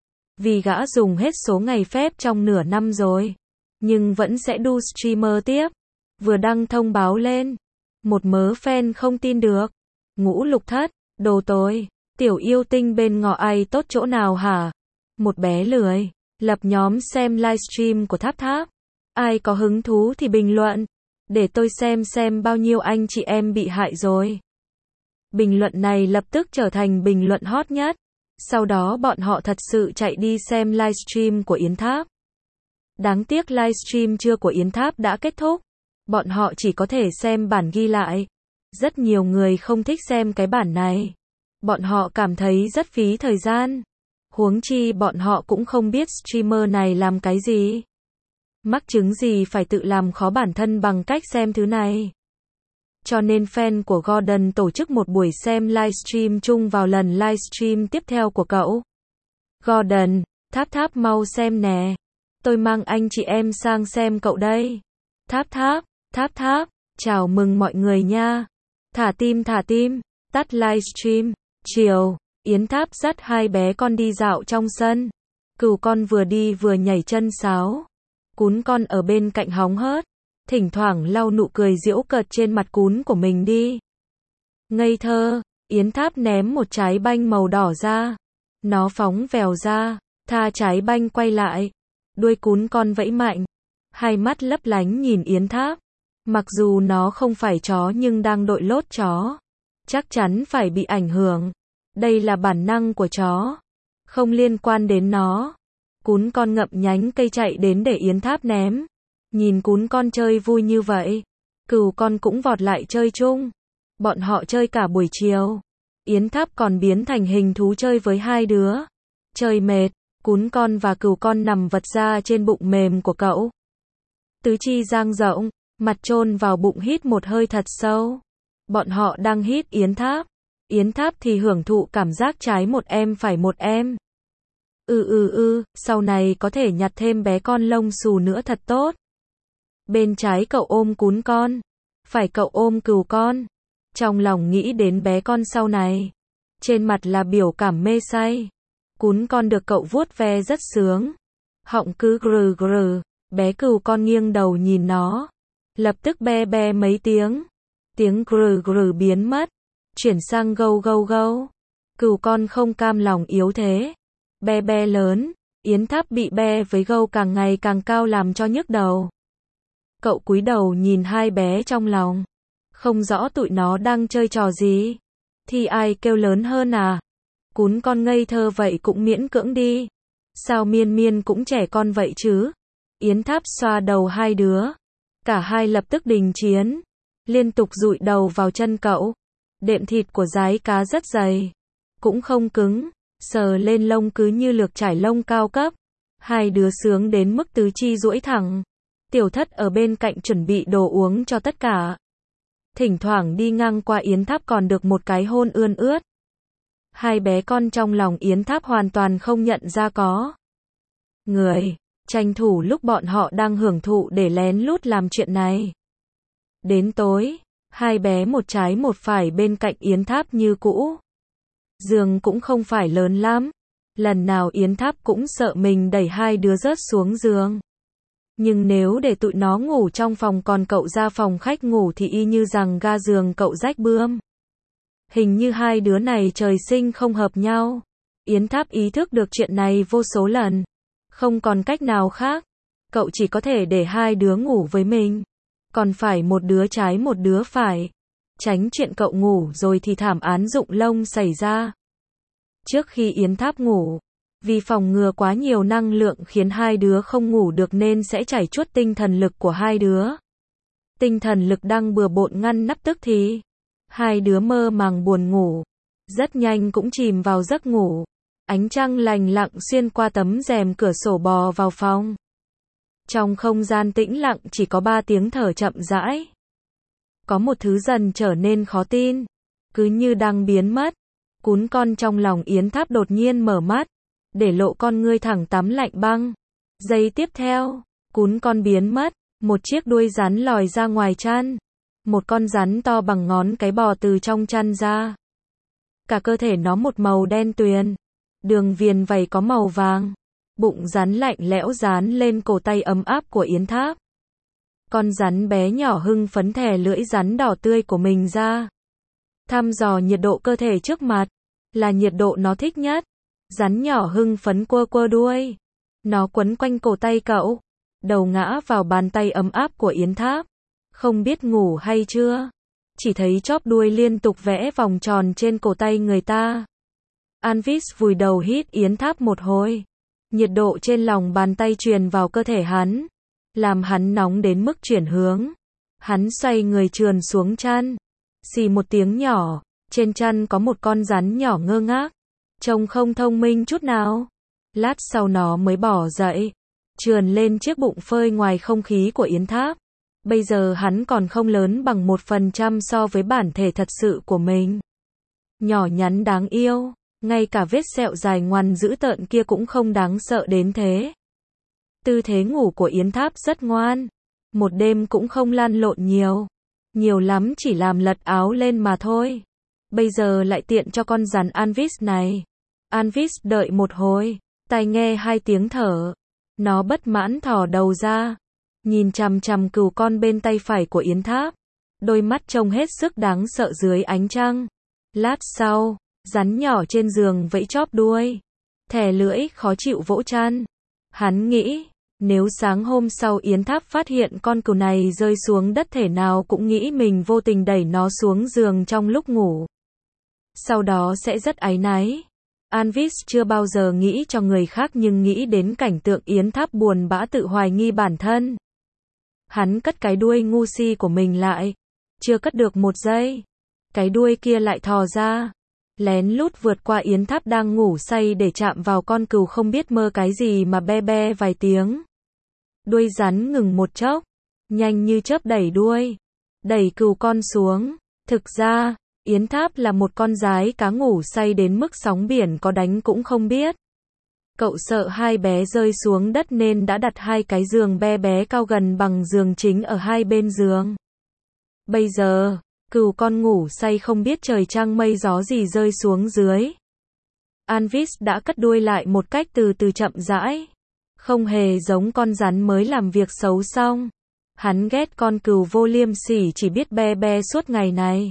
Vì gã dùng hết số ngày phép trong nửa năm rồi. Nhưng vẫn sẽ đu streamer tiếp. Vừa đăng thông báo lên. Một mớ fan không tin được. Ngũ Lục Thất, đồ tối. Tiểu yêu tinh bên ngọ ai tốt chỗ nào hả? Một bé lười. Lập nhóm xem livestream của Tháp Tháp. Ai có hứng thú thì bình luận. Để tôi xem xem bao nhiêu anh chị em bị hại rồi. Bình luận này lập tức trở thành bình luận hot nhất. Sau đó bọn họ thật sự chạy đi xem livestream của Yến Tháp. Đáng tiếc livestream trưa của Yến Tháp đã kết thúc. Bọn họ chỉ có thể xem bản ghi lại. Rất nhiều người không thích xem cái bản này. Bọn họ cảm thấy rất phí thời gian. Huống chi bọn họ cũng không biết streamer này làm cái gì. Mắc chứng gì phải tự làm khó bản thân bằng cách xem thứ này. Cho nên fan của Gordon tổ chức một buổi xem livestream chung vào lần livestream tiếp theo của cậu. Gordon, Tháp Tháp mau xem nè. Tôi mang anh chị em sang xem cậu đây. Tháp Tháp, Tháp Tháp, chào mừng mọi người nha. Thả tim thả tim, tắt livestream. Chiều, Yến Tháp dắt hai bé con đi dạo trong sân. Cừu con vừa đi vừa nhảy chân sáo. Cún con ở bên cạnh hóng hớt. Thỉnh thoảng lau nụ cười giễu cợt trên mặt cún của mình đi. Ngây thơ, Yến Tháp ném một trái banh màu đỏ ra. Nó phóng vèo ra, tha trái banh quay lại. Đuôi cún con vẫy mạnh. Hai mắt lấp lánh nhìn Yến Tháp. Mặc dù nó không phải chó nhưng đang đội lốt chó. Chắc chắn phải bị ảnh hưởng. Đây là bản năng của chó. Không liên quan đến nó. Cún con ngậm nhánh cây chạy đến để Yến Tháp ném. Nhìn cún con chơi vui như vậy. Cừu con cũng vọt lại chơi chung. Bọn họ chơi cả buổi chiều. Yến Tháp còn biến thành hình thú chơi với hai đứa. Chơi mệt, cún con và cừu con nằm vật ra trên bụng mềm của cậu. Tứ chi dang rộng, mặt chôn vào bụng hít một hơi thật sâu. Bọn họ đang hít Yến Tháp. Yến Tháp thì hưởng thụ cảm giác trái một em phải một em. Ừ ừ ừ, sau này có thể nhặt thêm bé con lông xù nữa thật tốt. Bên trái cậu ôm cún con, phải cậu ôm cừu con. Trong lòng nghĩ đến bé con sau này, trên mặt là biểu cảm mê say. Cún con được cậu vuốt ve rất sướng, họng cứ grừ grừ, bé cừu con nghiêng đầu nhìn nó, lập tức be be mấy tiếng. Tiếng grừ grừ biến mất, chuyển sang gâu gâu gâu. Cừu con không cam lòng yếu thế, be be lớn. Yến Tháp bị be với gâu càng ngày càng cao làm cho nhức đầu. Cậu cúi đầu nhìn hai bé trong lòng, không rõ tụi nó đang chơi trò gì. Thì ai kêu lớn hơn à? Cún con ngây thơ vậy cũng miễn cưỡng đi. Sao Miên Miên cũng trẻ con vậy chứ? Yến Tháp xoa đầu hai đứa. Cả hai lập tức đình chiến, liên tục dụi đầu vào chân cậu. Đệm thịt của dái cá rất dày, cũng không cứng, sờ lên lông cứ như lược trải lông cao cấp. Hai đứa sướng đến mức tứ chi duỗi thẳng. Tiểu Thất ở bên cạnh chuẩn bị đồ uống cho tất cả. Thỉnh thoảng đi ngang qua Yến Tháp còn được một cái hôn ươn ướt. Hai bé con trong lòng Yến Tháp hoàn toàn không nhận ra có người, tranh thủ lúc bọn họ đang hưởng thụ để lén lút làm chuyện này. Đến tối, hai bé một trái một phải bên cạnh Yến Tháp như cũ. Giường cũng không phải lớn lắm, lần nào Yến Tháp cũng sợ mình đẩy hai đứa rớt xuống giường. Nhưng nếu để tụi nó ngủ trong phòng còn cậu ra phòng khách ngủ thì y như rằng ga giường cậu rách bươm. Hình như hai đứa này trời sinh không hợp nhau. Yến Tháp ý thức được chuyện này vô số lần. Không còn cách nào khác. Cậu chỉ có thể để hai đứa ngủ với mình. Còn phải một đứa trái một đứa phải. Tránh chuyện cậu ngủ rồi thì thảm án rụng lông xảy ra. Trước khi Yến Tháp ngủ, vì phòng ngừa quá nhiều năng lượng khiến hai đứa không ngủ được nên sẽ chảy chuốt tinh thần lực của hai đứa. Tinh thần lực đang bừa bộn ngăn nắp tức thì hai đứa mơ màng buồn ngủ, rất nhanh cũng chìm vào giấc ngủ. Ánh trăng lành lặng xuyên qua tấm rèm cửa sổ bò vào phòng. Trong không gian tĩnh lặng chỉ có ba tiếng thở chậm rãi. Có một thứ dần trở nên khó tin, cứ như đang biến mất. Cún con trong lòng Yến Tháp đột nhiên mở mắt, để lộ con ngươi thẳng tắm lạnh băng. Giây tiếp theo, cún con biến mất, một chiếc đuôi rắn lòi ra ngoài chăn. Một con rắn to bằng ngón cái bò từ trong chăn ra. Cả cơ thể nó một màu đen tuyền, đường viền vảy có màu vàng. Bụng rắn lạnh lẽo dán lên cổ tay ấm áp của Yến Tháp. Con rắn bé nhỏ hưng phấn thè lưỡi rắn đỏ tươi của mình ra, thăm dò nhiệt độ cơ thể trước mặt, là nhiệt độ nó thích nhất. Rắn nhỏ hưng phấn quơ quơ đuôi, nó quấn quanh cổ tay cậu, đầu ngã vào bàn tay ấm áp của Yến Tháp. Không biết ngủ hay chưa, chỉ thấy chóp đuôi liên tục vẽ vòng tròn trên cổ tay người ta. Anvis vùi đầu hít Yến Tháp một hồi. Nhiệt độ trên lòng bàn tay truyền vào cơ thể hắn, làm hắn nóng đến mức chuyển hướng. Hắn xoay người trườn xuống chăn. Xì một tiếng nhỏ, trên chăn có một con rắn nhỏ ngơ ngác, trông không thông minh chút nào. Lát sau nó mới bỏ dậy, trườn lên chiếc bụng phơi ngoài không khí của Yến Tháp. Bây giờ hắn còn không lớn bằng một phần trăm so với bản thể thật sự của mình. Nhỏ nhắn đáng yêu, ngay cả vết sẹo dài ngoằn dữ tợn kia cũng không đáng sợ đến thế. Tư thế ngủ của Yến Tháp rất ngoan, một đêm cũng không lăn lộn nhiều, nhiều lắm chỉ làm lật áo lên mà thôi. Bây giờ lại tiện cho con rắn Anvis này. Anvis đợi một hồi, tai nghe hai tiếng thở, nó bất mãn thò đầu ra, nhìn chằm chằm cừu con bên tay phải của Yến Tháp, đôi mắt trông hết sức đáng sợ dưới ánh trăng. Lát sau, rắn nhỏ trên giường vẫy chóp đuôi, thè lưỡi khó chịu vỗ chăn. Hắn nghĩ, nếu sáng hôm sau Yến Tháp phát hiện con cừu này rơi xuống đất thể nào cũng nghĩ mình vô tình đẩy nó xuống giường trong lúc ngủ. Sau đó sẽ rất áy náy. Anvis chưa bao giờ nghĩ cho người khác nhưng nghĩ đến cảnh tượng Yến Tháp buồn bã tự hoài nghi bản thân. Hắn cất cái đuôi ngu si của mình lại. Chưa cất được một giây, cái đuôi kia lại thò ra, lén lút vượt qua Yến Tháp đang ngủ say để chạm vào con cừu không biết mơ cái gì mà be be vài tiếng. Đuôi rắn ngừng một chốc, nhanh như chớp đẩy đuôi, đẩy cừu con xuống. Thực ra, Yến Tháp là một con giái cá ngủ say đến mức sóng biển có đánh cũng không biết. Cậu sợ hai bé rơi xuống đất nên đã đặt hai cái giường be bé cao gần bằng giường chính ở hai bên giường. Bây giờ, cừu con ngủ say không biết trời trăng mây gió gì rơi xuống dưới. Anvis đã cất đuôi lại một cách từ từ chậm rãi. Không hề giống con rắn mới làm việc xấu xong. Hắn ghét con cừu vô liêm sỉ chỉ biết be be suốt ngày này.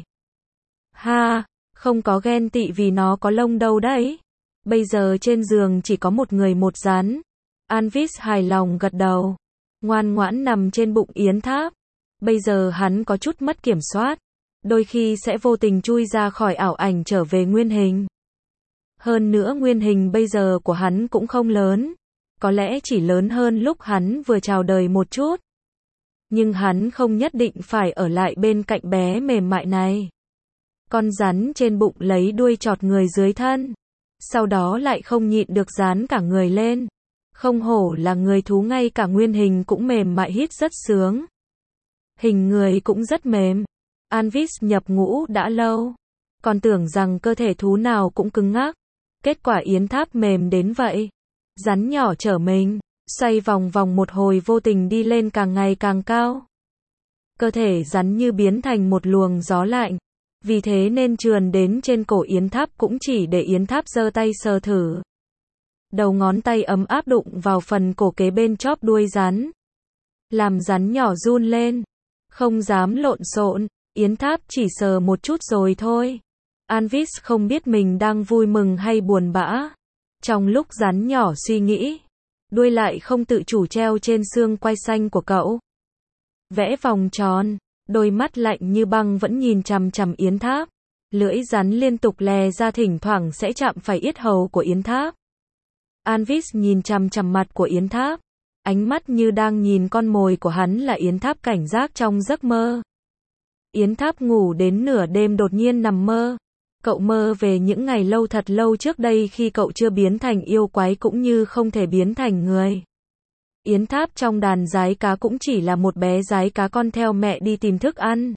Ha, không có ghen tị vì nó có lông đâu đấy. Bây giờ trên giường chỉ có một người một rắn. Anvis hài lòng gật đầu. Ngoan ngoãn nằm trên bụng Yến Tháp. Bây giờ hắn có chút mất kiểm soát. Đôi khi sẽ vô tình chui ra khỏi ảo ảnh trở về nguyên hình. Hơn nữa nguyên hình bây giờ của hắn cũng không lớn. Có lẽ chỉ lớn hơn lúc hắn vừa chào đời một chút. Nhưng hắn không nhất định phải ở lại bên cạnh bé mềm mại này. Con rắn trên bụng lấy đuôi chọt người dưới thân. Sau đó lại không nhịn được dán cả người lên. Không hổ là người thú, ngay cả nguyên hình cũng mềm mại, hít rất sướng. Hình người cũng rất mềm. Anvis nhập ngũ đã lâu. Còn tưởng rằng cơ thể thú nào cũng cứng ngắc. Kết quả Yến Tháp mềm đến vậy. Rắn nhỏ trở mình, xoay vòng vòng một hồi vô tình đi lên càng ngày càng cao. Cơ thể rắn như biến thành một luồng gió lạnh. Vì thế nên trườn đến trên cổ Yến Tháp cũng chỉ để Yến Tháp giơ tay sờ thử. Đầu ngón tay ấm áp đụng vào phần cổ kế bên chóp đuôi rắn. Làm rắn nhỏ run lên. Không dám lộn xộn, Yến Tháp chỉ sờ một chút rồi thôi. Anvis không biết mình đang vui mừng hay buồn bã. Trong lúc rắn nhỏ suy nghĩ, đuôi lại không tự chủ treo trên xương quai xanh của cậu. Vẽ vòng tròn, đôi mắt lạnh như băng vẫn nhìn chằm chằm Yến Tháp. Lưỡi rắn liên tục lè ra, thỉnh thoảng sẽ chạm phải yết hầu của Yến Tháp. Anvis nhìn chằm chằm mặt của Yến Tháp. Ánh mắt như đang nhìn con mồi của hắn là Yến Tháp cảnh giác trong giấc mơ. Yến Tháp ngủ đến nửa đêm đột nhiên nằm mơ. Cậu mơ về những ngày lâu thật lâu trước đây khi cậu chưa biến thành yêu quái cũng như không thể biến thành người. Yến Tháp trong đàn giái cá cũng chỉ là một bé giái cá con theo mẹ đi tìm thức ăn.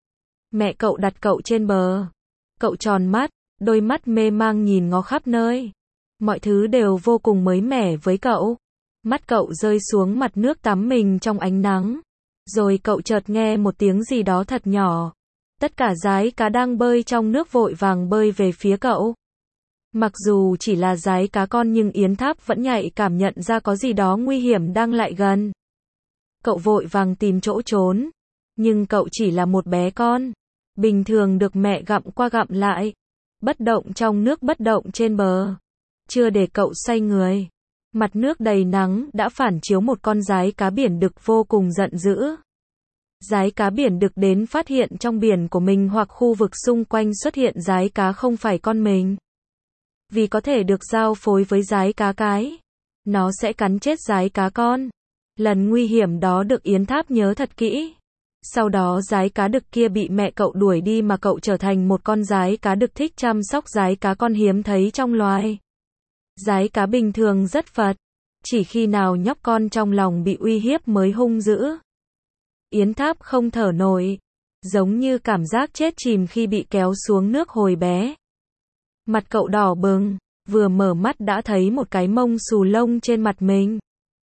Mẹ cậu đặt cậu trên bờ. Cậu tròn mắt, đôi mắt mê mang nhìn ngó khắp nơi. Mọi thứ đều vô cùng mới mẻ với cậu. Mắt cậu rơi xuống mặt nước tắm mình trong ánh nắng. Rồi cậu chợt nghe một tiếng gì đó thật nhỏ. Tất cả giái cá đang bơi trong nước vội vàng bơi về phía cậu. Mặc dù chỉ là giái cá con nhưng Yến Tháp vẫn nhạy cảm nhận ra có gì đó nguy hiểm đang lại gần. Cậu vội vàng tìm chỗ trốn. Nhưng cậu chỉ là một bé con. Bình thường được mẹ gặm qua gặm lại. Bất động trong nước, bất động trên bờ. Chưa để cậu xoay người. Mặt nước đầy nắng đã phản chiếu một con giái cá biển đực vô cùng giận dữ. Giái cá biển đực đến phát hiện trong biển của mình hoặc khu vực xung quanh xuất hiện giái cá không phải con mình. Vì có thể được giao phối với giái cá cái, nó sẽ cắn chết giái cá con. Lần nguy hiểm đó được Yến Tháp nhớ thật kỹ. Sau đó giái cá đực kia bị mẹ cậu đuổi đi mà cậu trở thành một con giái cá đực thích chăm sóc giái cá con hiếm thấy trong loài. Giái cá bình thường rất phật, chỉ khi nào nhóc con trong lòng bị uy hiếp mới hung dữ. Yến Tháp không thở nổi, giống như cảm giác chết chìm khi bị kéo xuống nước hồi bé. Mặt cậu đỏ bừng, vừa mở mắt đã thấy một cái mông xù lông trên mặt mình.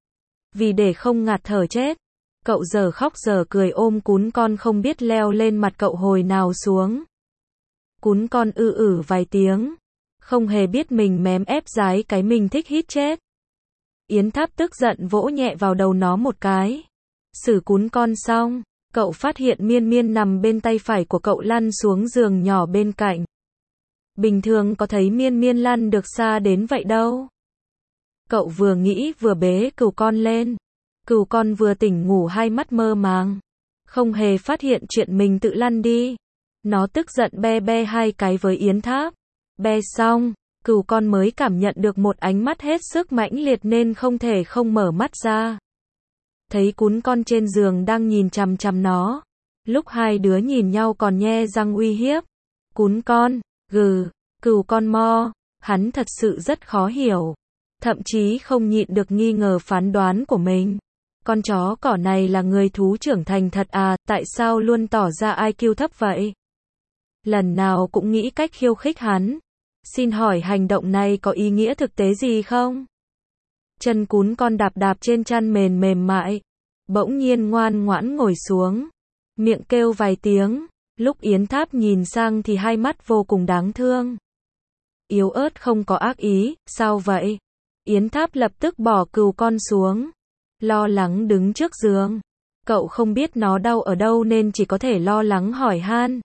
Vì để không ngạt thở chết, cậu giờ khóc giờ cười ôm cún con không biết leo lên mặt cậu hồi nào xuống. Cún con ư ử vài tiếng, không hề biết mình mém ép giái cái mình thích hít chết. Yến Tháp tức giận vỗ nhẹ vào đầu nó một cái. Xử cún con xong, cậu phát hiện Miên Miên nằm bên tay phải của cậu lăn xuống giường nhỏ bên cạnh. Bình thường có thấy Miên Miên lăn được xa đến vậy đâu. Cậu vừa nghĩ vừa bế cừu con lên. Cừu con vừa tỉnh ngủ hai mắt mơ màng. Không hề phát hiện chuyện mình tự lăn đi. Nó tức giận be be hai cái với Yến Tháp. Be xong, cừu con mới cảm nhận được một ánh mắt hết sức mãnh liệt nên không thể không mở mắt ra. Thấy cún con trên giường đang nhìn chằm chằm nó. Lúc hai đứa nhìn nhau còn nhe răng uy hiếp. Cún con, gừ, cừu con mo, hắn thật sự rất khó hiểu. Thậm chí không nhịn được nghi ngờ phán đoán của mình. Con chó cỏ này là người thú trưởng thành thật à, tại sao luôn tỏ ra i kiu thấp vậy? lần nào cũng nghĩ cách khiêu khích hắn. Xin hỏi hành động này có ý nghĩa thực tế gì không? Chân cún con đạp đạp trên chăn mềm mềm mại, bỗng nhiên ngoan ngoãn ngồi xuống, miệng kêu vài tiếng, lúc Yến Tháp nhìn sang thì hai mắt vô cùng đáng thương. Yếu ớt không có ác ý, sao vậy? Yến Tháp lập tức bỏ cừu con xuống, lo lắng đứng trước giường. Cậu không biết nó đau ở đâu nên chỉ có thể lo lắng hỏi han.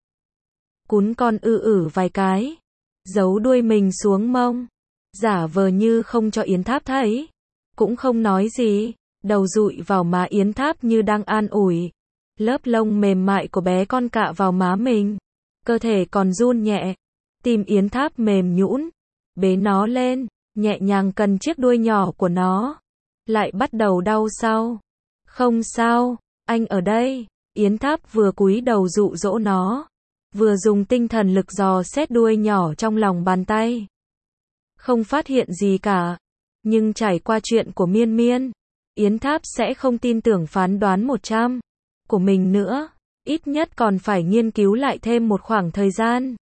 Cún con ư ử vài cái, giấu đuôi mình xuống mông, giả vờ như không cho Yến Tháp thấy, cũng không nói gì, đầu dụi vào má Yến Tháp như đang an ủi. Lớp lông mềm mại của bé con cạ vào má mình, cơ thể còn run nhẹ, tim Yến Tháp mềm nhũn, bế nó lên, nhẹ nhàng cần chiếc đuôi nhỏ của nó, lại bắt đầu đau sau. Không sao, anh ở đây. Yến Tháp vừa cúi đầu dụ dỗ nó, vừa dùng tinh thần lực dò xét đuôi nhỏ trong lòng bàn tay. Không phát hiện gì cả, nhưng trải qua chuyện của Miên Miên, Yến Tháp sẽ không tin tưởng phán đoán một trăm của mình nữa, ít nhất còn phải nghiên cứu lại thêm một khoảng thời gian.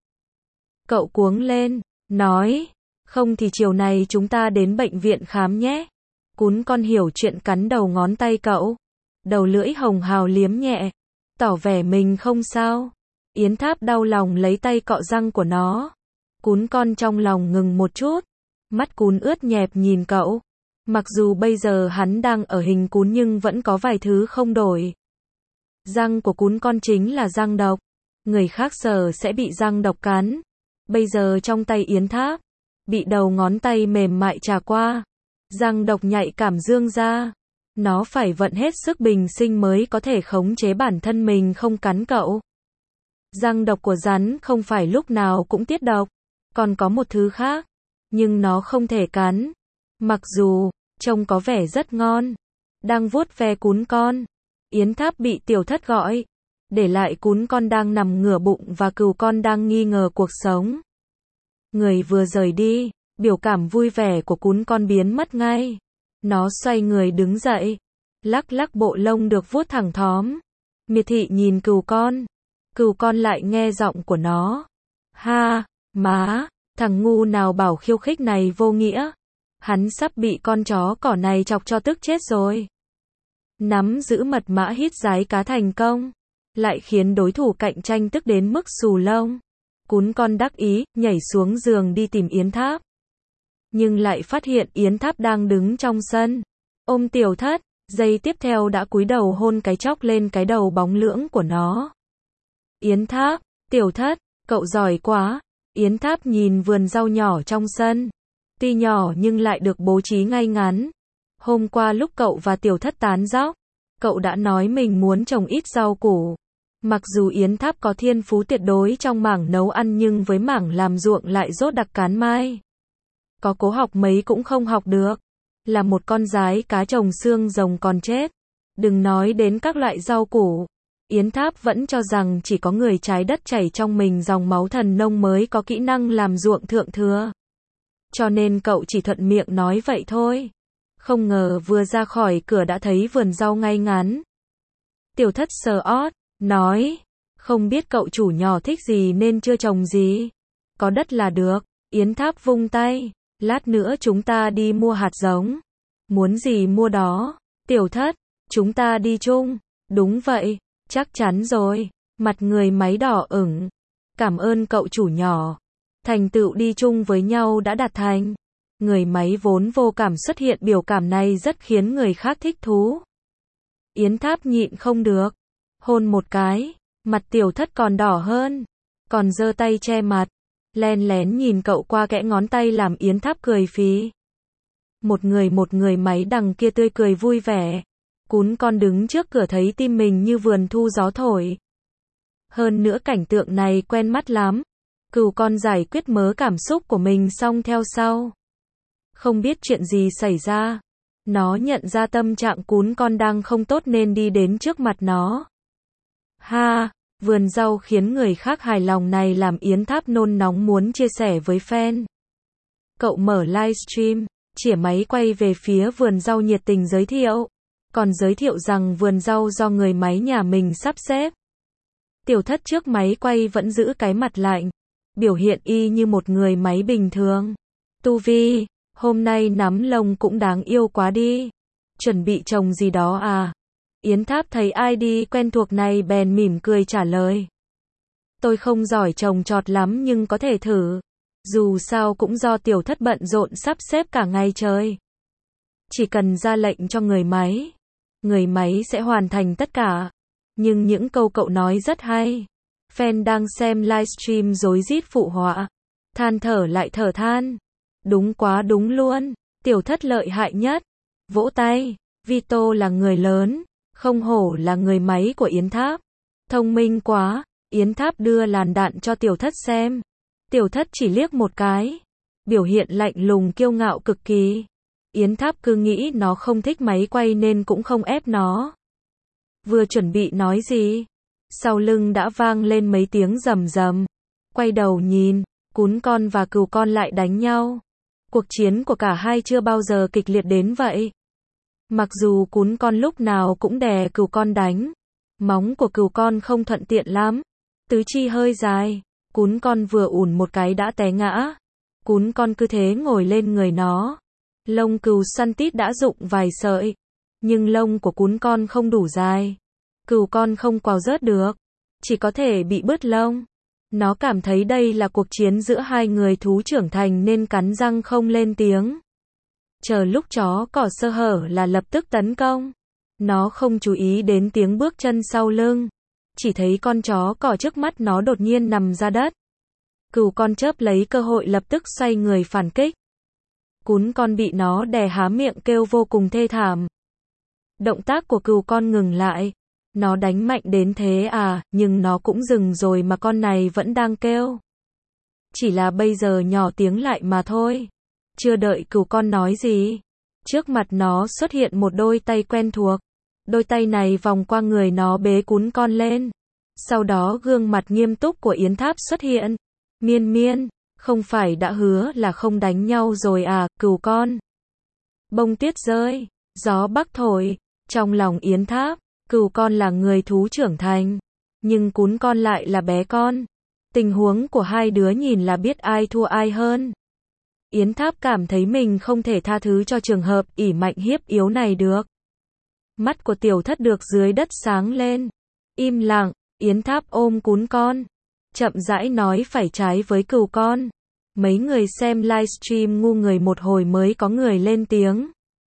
Cậu cuống lên, nói, không thì chiều này chúng ta đến bệnh viện khám nhé. Cún con hiểu chuyện cắn đầu ngón tay cậu, đầu lưỡi hồng hào liếm nhẹ, tỏ vẻ mình không sao. Yến Tháp đau lòng lấy tay cọ răng của nó. Cún con trong lòng ngừng một chút, mắt cún ướt nhẹp nhìn cậu. Mặc dù bây giờ hắn đang ở hình cún nhưng vẫn có vài thứ không đổi. Răng của cún con chính là răng độc, người khác sờ sẽ bị răng độc cắn. Bây giờ trong tay Yến Tháp, bị đầu ngón tay mềm mại chà qua, răng độc nhạy cảm dương ra. Nó phải vận hết sức bình sinh mới có thể khống chế bản thân mình không cắn cậu. Răng độc của rắn không phải lúc nào cũng tiết độc, còn có một thứ khác, nhưng nó không thể cắn. Mặc dù, trông có vẻ rất ngon. Đang vuốt ve cún con, Yến Tháp bị Tiểu Thất gọi, để lại cún con đang nằm ngửa bụng và cừu con đang nghi ngờ cuộc sống. Người vừa rời đi, biểu cảm vui vẻ của cún con biến mất ngay. Nó xoay người đứng dậy, lắc lắc bộ lông được vuốt thẳng thóm. Miệt thị nhìn cừu con, cừu con lại nghe giọng của nó. Ha, má, thằng ngu nào bảo khiêu khích này vô nghĩa. Hắn sắp bị con chó cỏ này chọc cho tức chết rồi. Nắm giữ mật mã hít giái cá thành công, lại khiến đối thủ cạnh tranh tức đến mức xù lông. Cún con đắc ý, nhảy xuống giường đi tìm Yến Tháp. Nhưng lại phát hiện Yến Tháp đang đứng trong sân, ôm Tiểu Thất, giây tiếp theo đã cúi đầu hôn cái chóc lên cái đầu bóng lưỡng của nó. Yến Tháp, Tiểu Thất, cậu giỏi quá. Yến Tháp nhìn vườn rau nhỏ trong sân, tuy nhỏ nhưng lại được bố trí ngay ngắn. Hôm qua lúc cậu và Tiểu Thất tán dóc, cậu đã nói mình muốn trồng ít rau củ. Mặc dù Yến Tháp có thiên phú tuyệt đối trong mảng nấu ăn nhưng với mảng làm ruộng lại dốt đặc cán mai. Có cố học mấy cũng không học được. Là một con giái cá trồng xương rồng còn chết. Đừng nói đến các loại rau củ. Yến Tháp vẫn cho rằng chỉ có người trái đất chảy trong mình dòng máu thần nông mới có kỹ năng làm ruộng thượng thừa. Cho nên cậu chỉ thuận miệng nói vậy thôi. Không ngờ vừa ra khỏi cửa đã thấy vườn rau ngay ngắn. Tiểu Thất sờ ót, nói, không biết cậu chủ nhỏ thích gì nên chưa trồng gì. Có đất là được. Yến Tháp vung tay, lát nữa chúng ta đi mua hạt giống. Muốn gì mua đó. Tiểu Thất, chúng ta đi chung. Đúng vậy, chắc chắn rồi. Mặt người máy đỏ ửng. Cảm ơn cậu chủ nhỏ. Thành tựu đi chung với nhau đã đạt thành. Người máy vốn vô cảm xuất hiện biểu cảm này rất khiến người khác thích thú. Yến Tháp nhịn không được, hôn một cái, mặt Tiểu Thất còn đỏ hơn, còn giơ tay che mặt, len lén nhìn cậu qua kẽ ngón tay làm Yến Tháp cười phì. Một người một người máy đằng kia tươi cười vui vẻ. Cún con đứng trước cửa thấy tim mình như vườn thu gió thổi. Hơn nữa cảnh tượng này quen mắt lắm. Cừu con giải quyết mớ cảm xúc của mình xong theo sau. Không biết chuyện gì xảy ra. Nó nhận ra tâm trạng cún con đang không tốt nên đi đến trước mặt nó. Ha, vườn rau khiến người khác hài lòng này làm Yến Tháp nôn nóng muốn chia sẻ với fan. Cậu mở livestream, chĩa máy quay về phía vườn rau nhiệt tình giới thiệu. Còn giới thiệu rằng vườn rau do người máy nhà mình sắp xếp. Tiểu thất trước máy quay vẫn giữ cái mặt lạnh, biểu hiện y như một người máy bình thường. Tu Vi, hôm nay nắm lông cũng đáng yêu quá đi. Chuẩn bị trồng gì đó à? Yến Tháp thấy ai đi quen thuộc này bèn mỉm cười trả lời. Tôi không giỏi trồng trọt lắm nhưng có thể thử. Dù sao cũng do tiểu thất bận rộn sắp xếp cả ngày trời. Chỉ cần ra lệnh cho người máy, người máy sẽ hoàn thành tất cả. Nhưng những câu cậu nói rất hay. Fan đang xem livestream rối rít phụ họa. Than thở lại thở than. Đúng quá đúng luôn. Tiểu thất lợi hại nhất. Vỗ tay. Vito là người lớn. Không hổ là người máy của Yến Tháp. Thông minh quá. Yến Tháp đưa làn đạn cho tiểu thất xem. Tiểu thất chỉ liếc một cái. Biểu hiện lạnh lùng kiêu ngạo cực kỳ. Yến Tháp cứ nghĩ nó không thích máy quay nên cũng không ép nó. Vừa chuẩn bị nói gì, sau lưng đã vang lên mấy tiếng rầm rầm. Quay đầu nhìn, cún con và cừu con lại đánh nhau. Cuộc chiến của cả hai chưa bao giờ kịch liệt đến vậy. Mặc dù cún con lúc nào cũng đè cừu con đánh, móng của cừu con không thuận tiện lắm, tứ chi hơi dài, cún con vừa ủn một cái đã té ngã. Cún con cứ thế ngồi lên người nó. Lông cừu săn tít đã rụng vài sợi, nhưng lông của cún con không đủ dài. Cừu con không quào rớt được, chỉ có thể bị bứt lông. Nó cảm thấy đây là cuộc chiến giữa hai người thú trưởng thành nên cắn răng không lên tiếng. Chờ lúc chó cỏ sơ hở là lập tức tấn công. Nó không chú ý đến tiếng bước chân sau lưng, chỉ thấy con chó cỏ trước mắt nó đột nhiên nằm ra đất. Cừu con chớp lấy cơ hội lập tức xoay người phản kích. Cún con bị nó đè há miệng kêu vô cùng thê thảm. Động tác của cừu con ngừng lại. Nó đánh mạnh đến thế à, nhưng nó cũng dừng rồi mà con này vẫn đang kêu. Chỉ là bây giờ nhỏ tiếng lại mà thôi. Chưa đợi cừu con nói gì, trước mặt nó xuất hiện một đôi tay quen thuộc. Đôi tay này vòng qua người nó bế cún con lên. Sau đó gương mặt nghiêm túc của Yến Tháp xuất hiện. Miên miên, không phải đã hứa là không đánh nhau rồi à, cừu con. Bông tuyết rơi, gió bắc thổi, trong lòng Yến Tháp, cừu con là người thú trưởng thành, nhưng cún con lại là bé con. Tình huống của hai đứa nhìn là biết ai thua ai hơn. Yến Tháp cảm thấy mình không thể tha thứ cho trường hợp ỷ mạnh hiếp yếu này được. Mắt của tiểu thất được dưới đất sáng lên. Im lặng, Yến Tháp ôm cún con. Chậm rãi nói phải trái với cừu con. Mấy người xem livestream ngu người một hồi mới có người lên tiếng.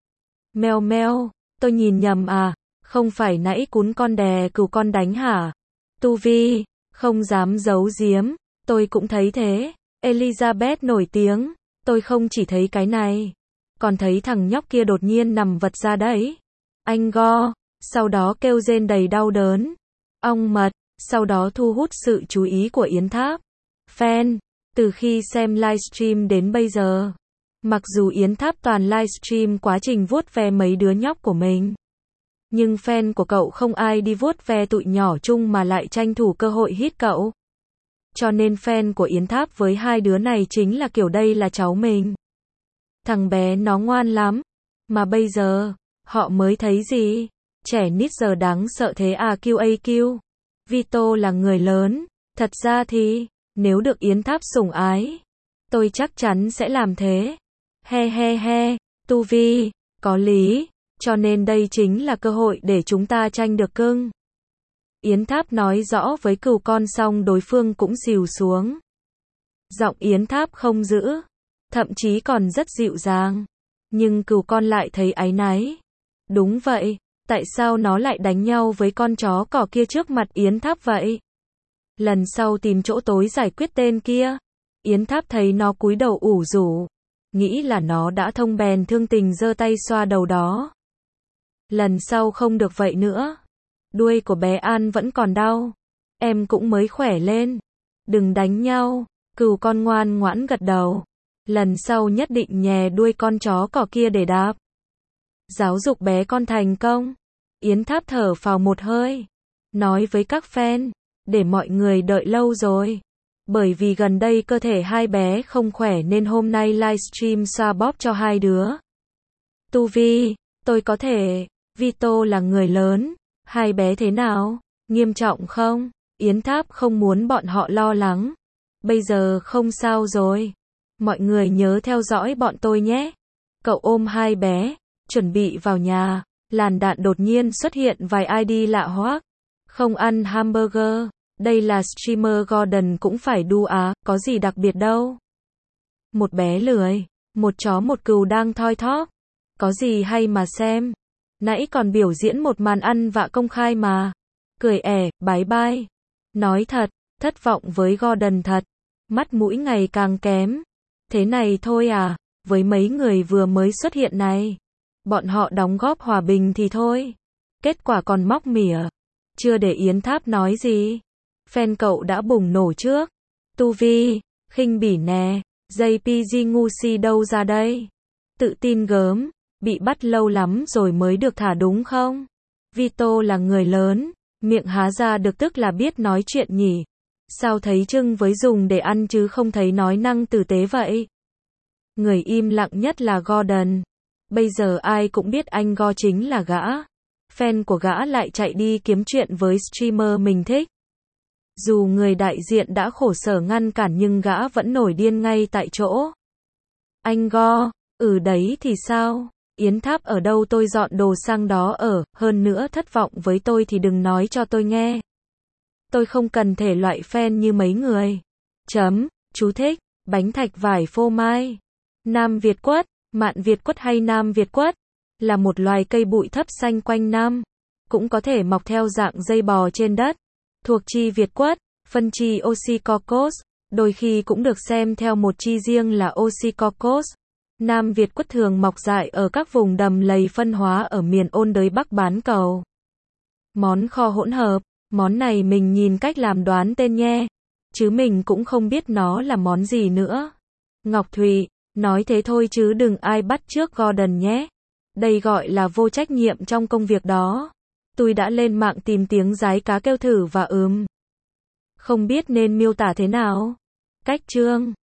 Meo meo, tôi nhìn nhầm à, không phải nãy cún con đè cừu con đánh hả? Tu Vi, không dám giấu giếm, tôi cũng thấy thế. Elizabeth nổi tiếng, tôi không chỉ thấy cái này, còn thấy thằng nhóc kia đột nhiên nằm vật ra đấy. Anh go, sau đó kêu rên đầy đau đớn. Ong mật, sau đó thu hút sự chú ý của Yến Tháp. Fan, từ khi xem livestream đến bây giờ, mặc dù Yến Tháp toàn livestream quá trình vuốt ve mấy đứa nhóc của mình, nhưng fan của cậu không ai đi vuốt ve tụi nhỏ chung mà lại tranh thủ cơ hội hít cậu. Cho nên fan của Yến Tháp với hai đứa này chính là kiểu đây là cháu mình. Thằng bé nó ngoan lắm. Mà bây giờ, họ mới thấy gì? Trẻ nít giờ đáng sợ thế à quy a quy. Vito là người lớn. Thật ra thì, nếu được Yến Tháp sủng ái, tôi chắc chắn sẽ làm thế. He he he, Tu Vi, có lý. Cho nên đây chính là cơ hội để chúng ta tranh được cưng. Yến Tháp nói rõ với cừu con xong đối phương cũng xìu xuống. Giọng Yến Tháp không giữ, thậm chí còn rất dịu dàng. Nhưng cừu con lại thấy áy náy. Đúng vậy, tại sao nó lại đánh nhau với con chó cỏ kia trước mặt Yến Tháp vậy? Lần sau tìm chỗ tối giải quyết tên kia. Yến Tháp thấy nó cúi đầu ủ rũ, nghĩ là nó đã thông bèn thương tình giơ tay xoa đầu đó. Lần sau không được vậy nữa. Đuôi của bé An vẫn còn đau. Em cũng mới khỏe lên. Đừng đánh nhau. Cừu con ngoan ngoãn gật đầu. Lần sau nhất định nhè đuôi con chó cỏ kia để đạp. Giáo dục bé con thành công. Yến Tháp thở phào một hơi. Nói với các fan, để mọi người đợi lâu rồi. Bởi vì gần đây cơ thể hai bé không khỏe nên hôm nay livestream xoa bóp cho hai đứa. Tu Vi, tôi có thể. Vito là người lớn. Hai bé thế nào? Nghiêm trọng không? Yến Tháp không muốn bọn họ lo lắng. Bây giờ không sao rồi. Mọi người nhớ theo dõi bọn tôi nhé. Cậu ôm hai bé, chuẩn bị vào nhà. Làn đạn đột nhiên xuất hiện vài i đê lạ hoắc. Không ăn hamburger. Đây là streamer Gordon cũng phải đu á, có gì đặc biệt đâu. Một bé lười, một chó một cừu đang thoi thóp. Có gì hay mà xem. Nãy còn biểu diễn một màn ăn vạ công khai mà. Cười ẻ, bái bai. Nói thật, thất vọng với Gordon thật. Mắt mũi ngày càng kém. Thế này thôi à, với mấy người vừa mới xuất hiện này. Bọn họ đóng góp hòa bình thì thôi. Kết quả còn móc mỉa. Chưa để Yến Tháp nói gì. Fan cậu đã bùng nổ trước. Tu Vi, khinh bỉ nè, gi pê giê ngu si đâu ra đây? Tự tin gớm, bị bắt lâu lắm rồi mới được thả đúng không? Vito là người lớn, miệng há ra được tức là biết nói chuyện nhỉ. Sao thấy trưng với dùng để ăn chứ không thấy nói năng tử tế vậy? Người im lặng nhất là Gordon. Bây giờ ai cũng biết anh Go chính là gã. Fan của gã lại chạy đi kiếm chuyện với streamer mình thích. Dù người đại diện đã khổ sở ngăn cản nhưng gã vẫn nổi điên ngay tại chỗ. Anh Go, ừ đấy thì sao? Yến Tháp ở đâu tôi dọn đồ sang đó ở, hơn nữa thất vọng với tôi thì đừng nói cho tôi nghe. Tôi không cần thể loại fan như mấy người. Chấm, chú thích, bánh thạch vải phô mai. Nam Việt quất, mạn Việt quất hay Nam Việt quất, là một loài cây bụi thấp xanh quanh năm. Cũng có thể mọc theo dạng dây bò trên đất. Thuộc chi Việt quất, phân chi Oxycoccus, đôi khi cũng được xem theo một chi riêng là Oxycoccus. Nam Việt quất thường mọc dại ở các vùng đầm lầy phân hóa ở miền ôn đới Bắc bán cầu. Món kho hỗn hợp, món này mình nhìn cách làm đoán tên nhé, chứ mình cũng không biết nó là món gì nữa. Ngọc Thụy, nói thế thôi chứ đừng ai bắt chước Gordon nhé. Đây gọi là vô trách nhiệm trong công việc đó. Tôi đã lên mạng tìm tiếng rái cá kêu thử và ừm. Không biết nên miêu tả thế nào. Cách chương